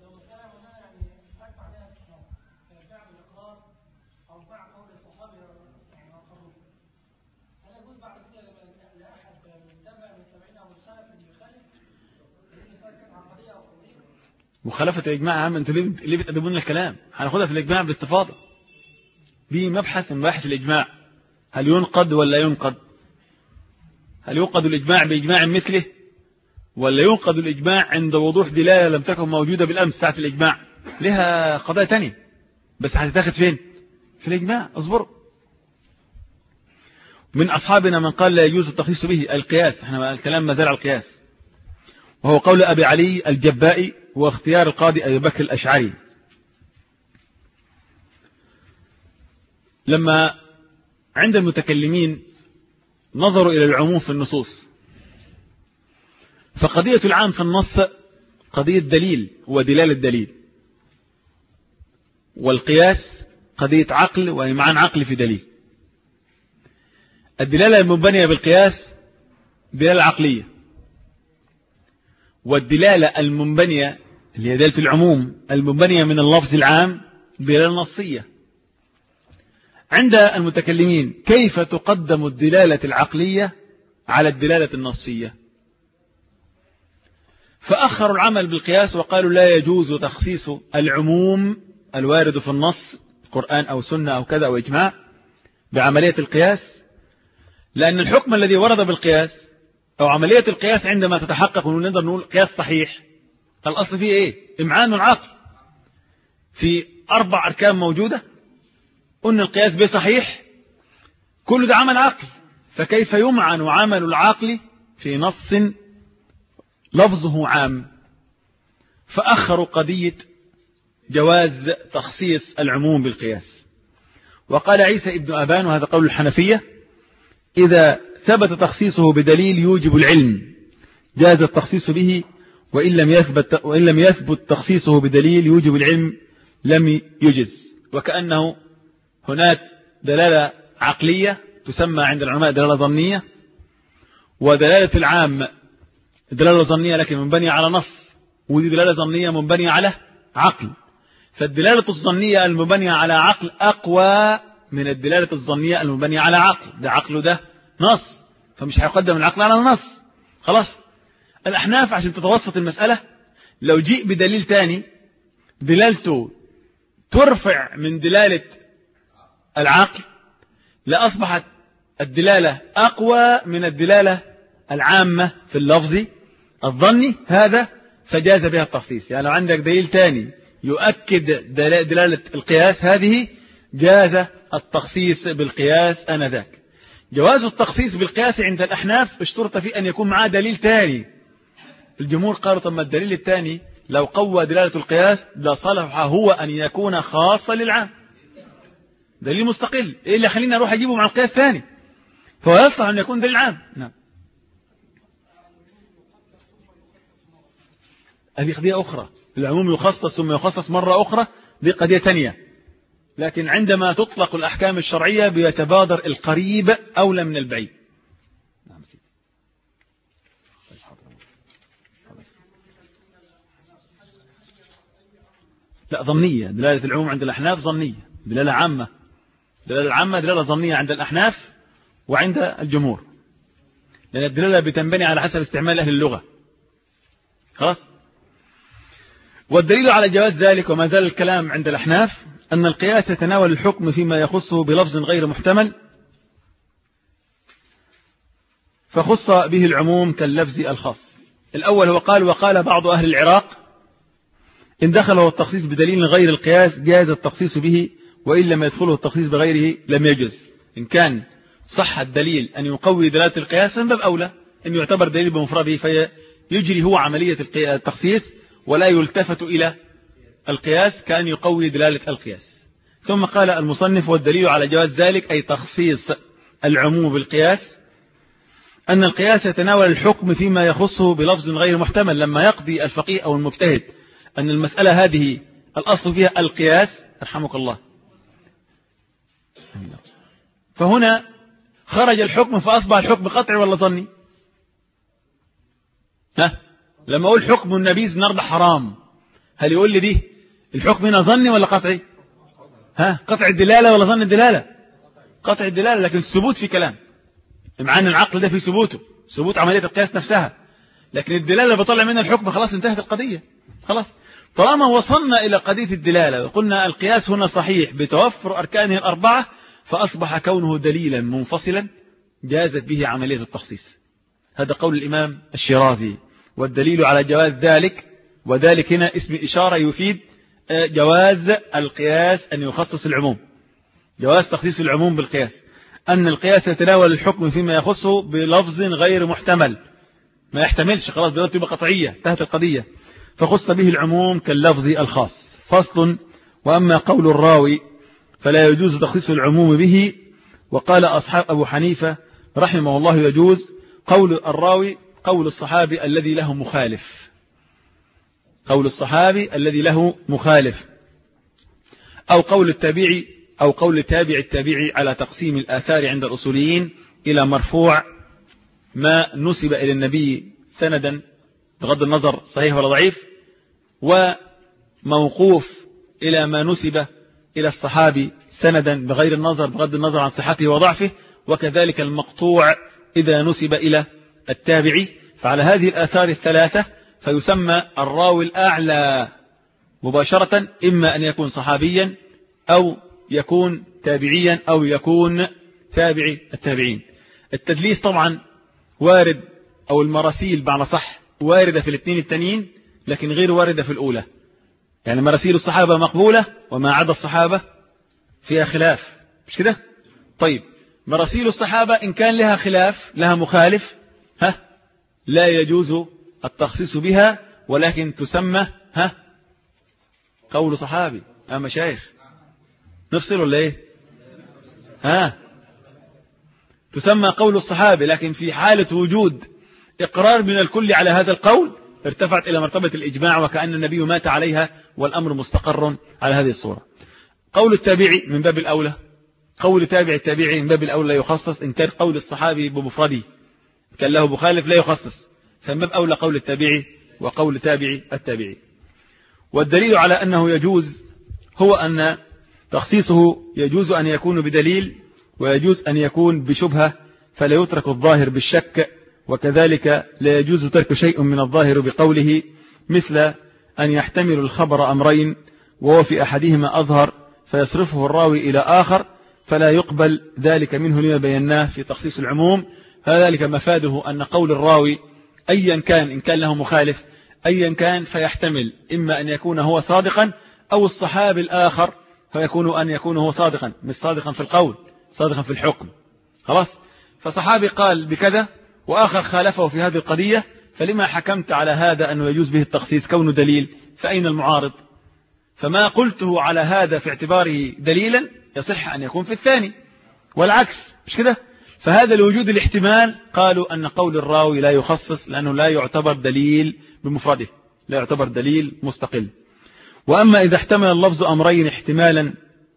مخالفة الإجماع يا عم، انتوا ليه ليه بتقدمون الكلام؟ هناخدها في الإجماع باستفاضة. دي مبحث من مباحث الإجماع، هل ينقد ولا ينقد؟ هل ينقد الإجماع بإجماع مثله، ولا ينقد الإجماع عند وضوح دلالة لم تكن موجودة بالأمس ساعة الإجماع؟ لها قضايا تانية، بس هتتاخد فين؟ في الإجماع. اصبر. من أصحابنا من قال لا يجوز التخصيص به القياس، احنا الكلام ما زال على القياس، وهو قول أبي علي الجبائي واختيار القاضي أبي بكر الأشعري. لما عند المتكلمين نظروا إلى العموم في النصوص، فقضية العام في النص قضية دليل ودلالة دليل، والقياس قضية عقل وإمعان عقل في دليل. الدلالة المنبنية بالقياس دلالة عقلية، والدلالة المنبنية اللي هي دلالة العموم المنبنية من اللفظ العام دلالة نصية. عند المتكلمين كيف تقدم الدلالة العقلية على الدلالة النصية؟ فأخروا العمل بالقياس وقالوا لا يجوز تخصيص العموم الوارد في النص قرآن أو سنة أو كذا أو إجماع بعملية القياس، لأن الحكم الذي ورد بالقياس أو عملية القياس عندما تتحقق ونقدر نقول قياس صحيح، الأصل فيه إيه؟ إمعان العقل في أربع أركان موجودة، قلنا القياس به صحيح، كل ده عمل عقل، فكيف يمعن عمل العقل في نص لفظه عام؟ فأخروا قضية جواز تخصيص العموم بالقياس. وقال عيسى ابن أبان وهذا قول الحنفية إذا ثبت تخصيصه بدليل يوجب العلم جاز التخصيص به، وإن لم يثبت وإن لم يثبت تخصيصه بدليل يوجب العلم لم يجز. وكأنه هناك دلالة عقلية تسمى عند العلماء دلالة ظنية، ودلالة العام دلالة ظنية لكن منبنية على نص، ودي دلالة ظنية منبنية على عقل. فالدلالة الظنية المنبنية على عقل أقوى من الدلالة الظنية المنبنية على عقل، ده عقل ده نص، فمش هيقدم العقل على النص. خلاص. الأحناف عشان تتوسط المسألة لو جيء بدليل تاني دلالته ترفع من دلالة العقل لأصبحت الدلالة أقوى من الدلالة العامة في اللفظ الظني هذا، فجاز بها التخصيص. يعني لو عندك دليل تاني يؤكد دلالة القياس هذه جاز التخصيص بالقياس آنذاك. جواز التخصيص بالقياس عند الأحناف اشترط فيه أن يكون معاه دليل تاني. الجمهور قالوا طب ما الدليل التاني لو قوى دلالة القياس لصلح هو أن يكون خاصا للعام، دليل مستقل، إيه اللي خلينا أروح أجيبه مع القياس ثاني؟ فهو يصلح أن يكون دليل عام. نعم. هذه قضية أخرى، العموم يخصص ثم يخصص مرة أخرى، دي قضية ثانية. لكن عندما تطلق الأحكام الشرعية بيتبادر القريب أولى من البعيد. نعم. لا ظنية، دلالة العموم عند الأحناف ظنية، دلالة عامة الدلالة العامة دلالة ظنية عند الأحناف وعند الجمهور، لأن الدلالة بتنبني على حسب استعمال أهل اللغة. خلاص. والدليل على جواز ذلك وما زال الكلام عند الأحناف أن القياس يتناول الحكم فيما يخصه بلفظ غير محتمل، فخص به العموم كاللفظ الخاص. الأول هو قال وقال بعض أهل العراق إن دخله التخصيص بدليل غير القياس جاز التخصيص به، وإن لم يدخله التخصيص بغيره لم يجز. إن كان صح الدليل أن يقوي دلالة القياس من باب أولى أن يعتبر دليل بمفرده فيجري هو عملية التخصيص ولا يلتفت إلى القياس كأن يقوي دلالة القياس. ثم قال المصنف والدليل على جواز ذلك أي تخصيص العموم بالقياس أن القياس يتناول الحكم فيما يخصه بلفظ غير محتمل. لما يقضي الفقيه أو المجتهد أن المسألة هذه الأصل فيها القياس رحمك الله، فهنا خرج الحكم فأصبح الحكم قطعي ولا ظني؟ ها لما أقول حكم النبيذ النهارده حرام، هل يقول لي دي الحكم هنا ظني ولا قطعي؟ ها قطع الدلالة ولا ظن الدلالة؟ قطع الدلالة، لكن الثبوت في كلام، مع أن العقل ده في ثبوته، ثبوت عملية القياس نفسها، لكن الدلالة بطلع منها الحكم خلاص انتهت القضية. خلاص طالما وصلنا إلى قضية الدلالة وقلنا القياس هنا صحيح بتوفر أركانه الأربعة، فأصبح كونه دليلا منفصلا جازت به عملية التخصيص. هذا قول الإمام الشيرازي. والدليل على جواز ذلك، وذلك هنا اسم إشارة يفيد جواز القياس أن يخصص العموم، جواز تخصيص العموم بالقياس، أن القياس يتناول الحكم فيما يخصه بلفظ غير محتمل، ما يحتملش خلاص دلالته تبقى قطعية انتهت القضية، فخص به العموم كاللفظ الخاص. فصل. وأما قول الراوي فلا يجوز تخصيص العموم به، وقال أصحاب أبو حنيفة رحمه الله يجوز. قول الراوي قول الصحابي الذي له مخالف، قول الصحابي الذي له مخالف، أو قول التابعي أو قول تابع التابعي على تقسيم الآثار عند الأصوليين إلى مرفوع ما نسب إلى النبي سندا بغض النظر صحيح ولا ضعيف، وموقوف إلى ما نسب إلى الصحابي سندا بغير النظر بغض النظر عن صحته وضعفه، وكذلك المقطوع إذا نسب إلى التابعي. فعلى هذه الآثار الثلاثة فيسمى الراوي الأعلى مباشرة، إما أن يكون صحابيا أو يكون تابعيا أو يكون تابعي التابعين. التدليس طبعا وارد، أو المراسيل بمعنى صح واردة في الاثنين التانيين، لكن غير واردة في الأولى. يعني مراسيل الصحابة مقبولة وما عدا الصحابة فيها خلاف، مش كده؟ طيب مراسيل الصحابة إن كان لها خلاف لها مخالف ها لا يجوز التخصيص بها، ولكن تسمى ها قول صحابي. ها مشايخ نفصل ولا ايه؟ ها تسمى قول الصحابي، لكن في حالة وجود إقرار من الكل على هذا القول ارتفعت إلى مرتبة الإجماع، وكأن النبي مات عليها والأمر مستقر على هذه الصورة. قول التابعي من باب الأولى، قول تابع التابعي من باب الأولى يخصص، إن كان قول الصحابي بمفرده كان له مخالف لا يخصص، فمن باب أولى قول التابعي وقول تابعي التابعي. والدليل على أنه يجوز هو أن تخصيصه يجوز أن يكون بدليل ويجوز أن يكون بشبهة، فلا يترك الظاهر بالشك، وكذلك لا يجوز ترك شيء من الظاهر بقوله، مثل أن يحتمل الخبر أمرين وهو في أحدهما أظهر فيصرفه الراوي إلى آخر فلا يقبل ذلك منه لما بيناه في تخصيص العموم. فذلك مفاده أن قول الراوي أيا كان إن كان له مخالف أيا كان فيحتمل إما أن يكون هو صادقا أو الصحابي الآخر فيكون أن يكون هو صادقا، مش صادقا في القول صادقا في الحكم. خلاص فصحابي قال بكذا وآخر خالفه في هذه القضية، فلما حكمت على هذا أنه يجوز به التخصيص كونه دليل، فأين المعارض؟ فما قلته على هذا في اعتباره دليلا يصح أن يكون في الثاني والعكس، مش كده؟ فهذا لوجود الاحتمال قالوا أن قول الراوي لا يخصص لأنه لا يعتبر دليل بمفرده، لا يعتبر دليل مستقل. وأما إذا احتمل اللفظ أمرين احتمالا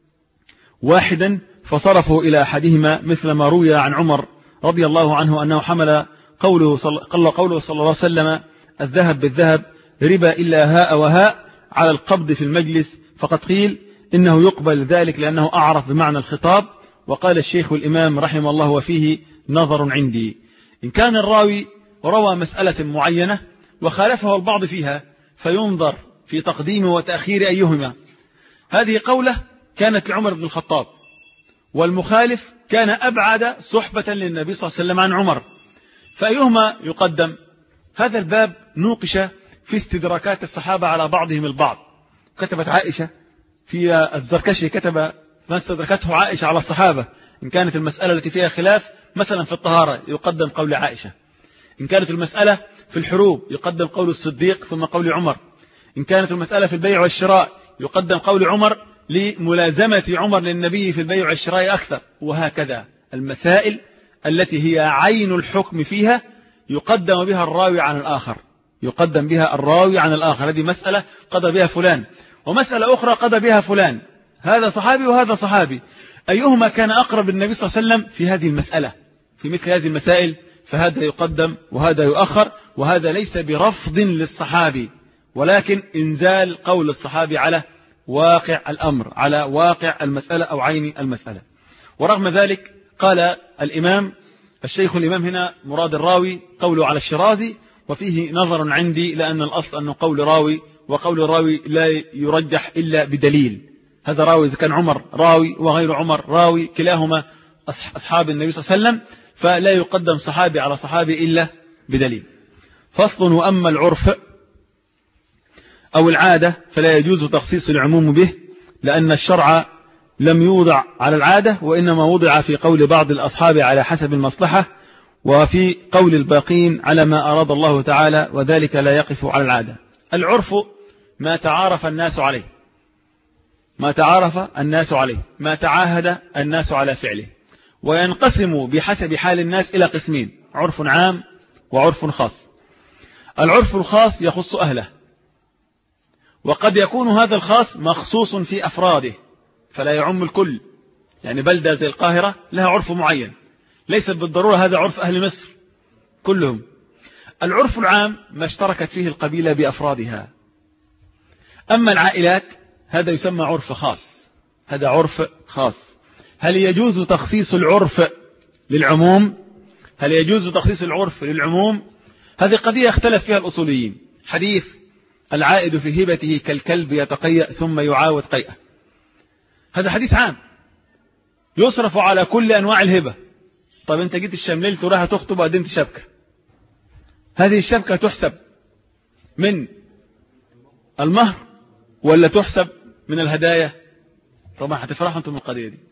واحدا فصرفه إلى أحدهما، مثل ما روي عن عمر رضي الله عنه أنه حمل قوله صلى, قوله صلى الله عليه وسلم الذهب بالذهب ربا إلا هاء وهاء على القبض في المجلس، فقد قيل إنه يقبل ذلك لأنه أعرف بمعنى الخطاب، وقال الشيخ الإمام رحمه الله وفيه نظر عندي. إن كان الراوي روى مسألة معينة وخالفه البعض فيها فينظر في تقديم وتأخير أيهما. هذه قولة كانت لعمر بن الخطاب، والمخالف كان أبعد صحبة للنبي صلى الله عليه وسلم عن عمر، فأيهما يقدم؟ هذا الباب نوقش في استدراكات الصحابة على بعضهم البعض. كتبت عائشة في الزركشي كتب ما استدركته عائشة على الصحابة. إن كانت المسألة التي فيها خلاف مثلا في الطهارة يقدم قول عائشة، إن كانت المسألة في الحروب يقدم قول الصديق ثم قول عمر، إن كانت المسألة في البيع والشراء يقدم قول عمر لملازمة عمر للنبي في البيع والشراء أكثر، وهكذا المسائل التي هي عين الحكم فيها يقدم بها الراوي عن الآخر، يقدم بها الراوي عن الآخر. هذه مسألة قضى بها فلان، ومسألة أخرى قضى بها فلان، هذا صحابي وهذا صحابي، أيهما كان أقرب للنبي صلى الله عليه وسلم في هذه المسألة؟ في مثل هذه المسائل فهذا يقدم وهذا يؤخر، وهذا ليس برفض للصحابي ولكن إنزال قول الصحابي على واقع الأمر، على واقع المسألة أو عين المسألة. ورغم ذلك قال الإمام الشيخ الإمام هنا مراد الراوي قوله على الشرازي وفيه نظر عندي، لأن الأصل أنه قول راوي، وقول الراوي لا يرجح إلا بدليل. هذا راوي إذا كان عمر راوي وغير عمر راوي كلاهما أصحاب النبي صلى الله عليه وسلم، فلا يقدم صحابي على صحابي إلا بدليل. فصل: وأما العرف أو العادة فلا يجوز تخصيص العموم به، لأن الشرع لم يوضع على العادة، وإنما وضع في قول بعض الأصحاب على حسب المصلحة، وفي قول الباقين على ما أراد الله تعالى، وذلك لا يقف على العادة. العرف ما تعارف الناس عليه، ما تعارف الناس عليه، ما تعاهد الناس على فعله، وينقسم بحسب حال الناس إلى قسمين: عرف عام وعرف خاص. العرف الخاص يخص أهله، وقد يكون هذا الخاص مخصوص في أفراده فلا يعم الكل، يعني بلدة زي القاهرة لها عرف معين، ليس بالضرورة هذا عرف أهل مصر كلهم. العرف العام ما اشتركت فيه القبيلة بأفرادها. أما العائلات هذا يسمى عرف خاص، هذا عرف خاص. هل يجوز تخصيص العرف للعموم؟ هل يجوز تخصيص العرف للعموم؟ هذه قضية اختلف فيها الأصوليين. حديث العائد في هبته كالكلب يتقيأ ثم يعاود قيئة، هذا حديث عام يصرف على كل أنواع الهبة. طب أنت جيت الشمليل وراها تخطب وقدمت شبكة، هذه الشبكة تحسب من المهر ولا تحسب من الهدايا؟ طبعا هتفرحوا أنتم من القضية دي.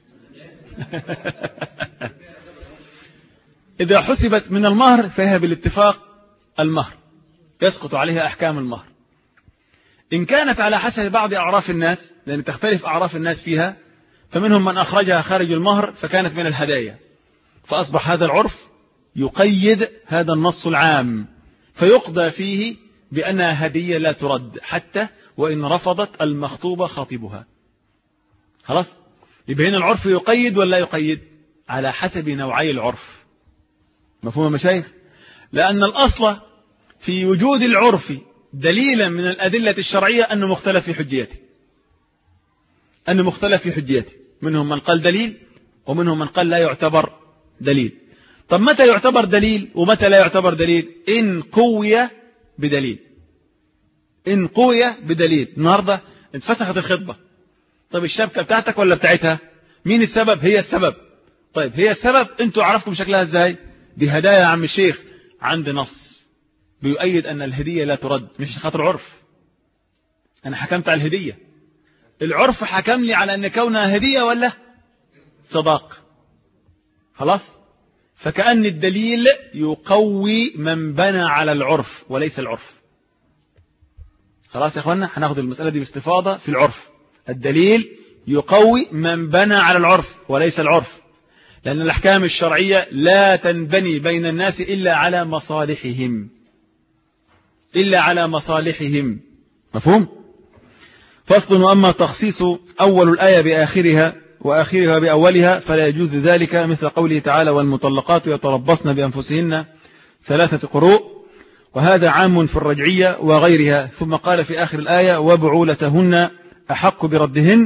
إذا حسبت من المهر فهي بالاتفاق المهر، يسقط عليها أحكام المهر. إن كانت على حسب بعض أعراف الناس، لأن تختلف أعراف الناس فيها، فمنهم من أخرجها خارج المهر فكانت من الهدايا، فأصبح هذا العرف يقيد هذا النص العام، فيقضى فيه بأنها هدية لا ترد حتى وإن رفضت المخطوبة خاطبها. خلاص، يبقى هنا العرف يقيد ولا يقيد؟ على حسب نوعي العرف. مفهوم يا مشايخ؟ لأن الأصل في وجود العرف دليلا من الأدلة الشرعية أنه مختلف في حجيته، أنه مختلف في حجيته. منهم من قال دليل ومنهم من قال لا يعتبر دليل. طب متى يعتبر دليل ومتى لا يعتبر دليل؟ إن قوي بدليل، إن قوي بدليل. النهاردة اتفسخت الخطبة، طب الشبكة بتاعتك ولا بتاعتها؟ مين السبب؟ هي السبب. طيب هي السبب، انتوا عرفكم شكلها ازاي؟ دي هدايا يا عم الشيخ. عند نص بيؤيد أن الهدية لا ترد، مش خاطر عرف. أنا حكمت على الهدية، العرف حكم لي على أن كونها هدية ولا صداق. خلاص، فكأن الدليل يقوي من بنى على العرف وليس العرف. خلاص يا أخوانا، هناخد المسألة دي باستفاضة في العرف. الدليل يقوي من بنى على العرف وليس العرف، لأن الأحكام الشرعية لا تنبني بين الناس إلا على مصالحهم، إلا على مصالحهم. مفهوم؟ فصل: وأما تخصيص أول الآية بآخرها وآخرها بأولها فلا يجوز ذلك، مثل قوله تعالى: والمطلقات يتربصن بأنفسهن ثلاثة قروء، وهذا عام في الرجعية وغيرها. ثم قال في آخر الآية: وبعولتهن أحق بردهن،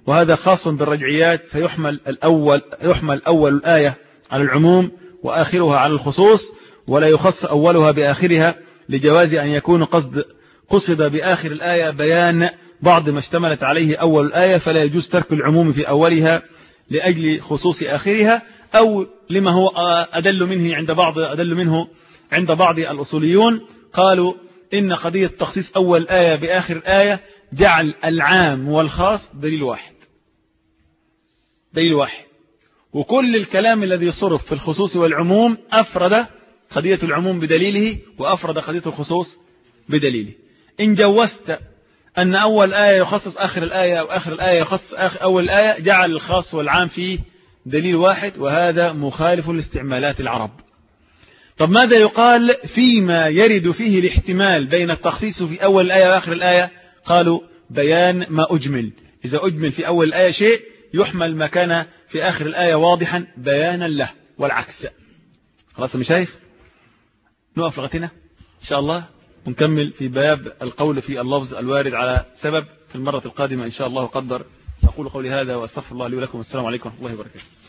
وهذا خاص بالرجعيات، فيحمل الأول يحمل أول الآية على العموم وآخرها على الخصوص، ولا يخص أولها بآخرها، لجواز أن يكون قصد قصد بآخر الآية بيان بعض ما اشتملت عليه أول الآية، فلا يجوز ترك العموم في أولها لأجل خصوص آخرها، أو لما هو أدل منه عند بعض أدل منه عند بعض الأصوليون، قالوا إن قضية تخصيص أول آية بآخر الآية جعل العام والخاص دليل واحد دليل واحد وكل الكلام الذي صرف في الخصوص والعموم أفرد قضية العموم بدليله وأفرد قضية الخصوص بدليله. إن جوزت أن أول آية يخصص آخر الآية وآخر الآية يخصص آخر أول الآية، جعل الخاص والعام فيه دليل واحد، وهذا مخالف لاستعمالات العرب. طب ماذا يقال فيما يرد فيه الاحتمال بين التخصيص في أول الآية وآخر الآية؟ قالوا بيان ما أجمل، إذا أجمل في أول الآية شيء يحمل ما كان في آخر الآية واضحا بيانا له، والعكس. خلاص مش شايف؟ نقف لغتنا إن شاء الله ونكمل في باب القول في اللفظ الوارد على سبب في المرة القادمة إن شاء الله قدر. أقول قولي هذا وأستغفر الله لي ولكم، والسلام عليكم ورحمة الله وبركاته.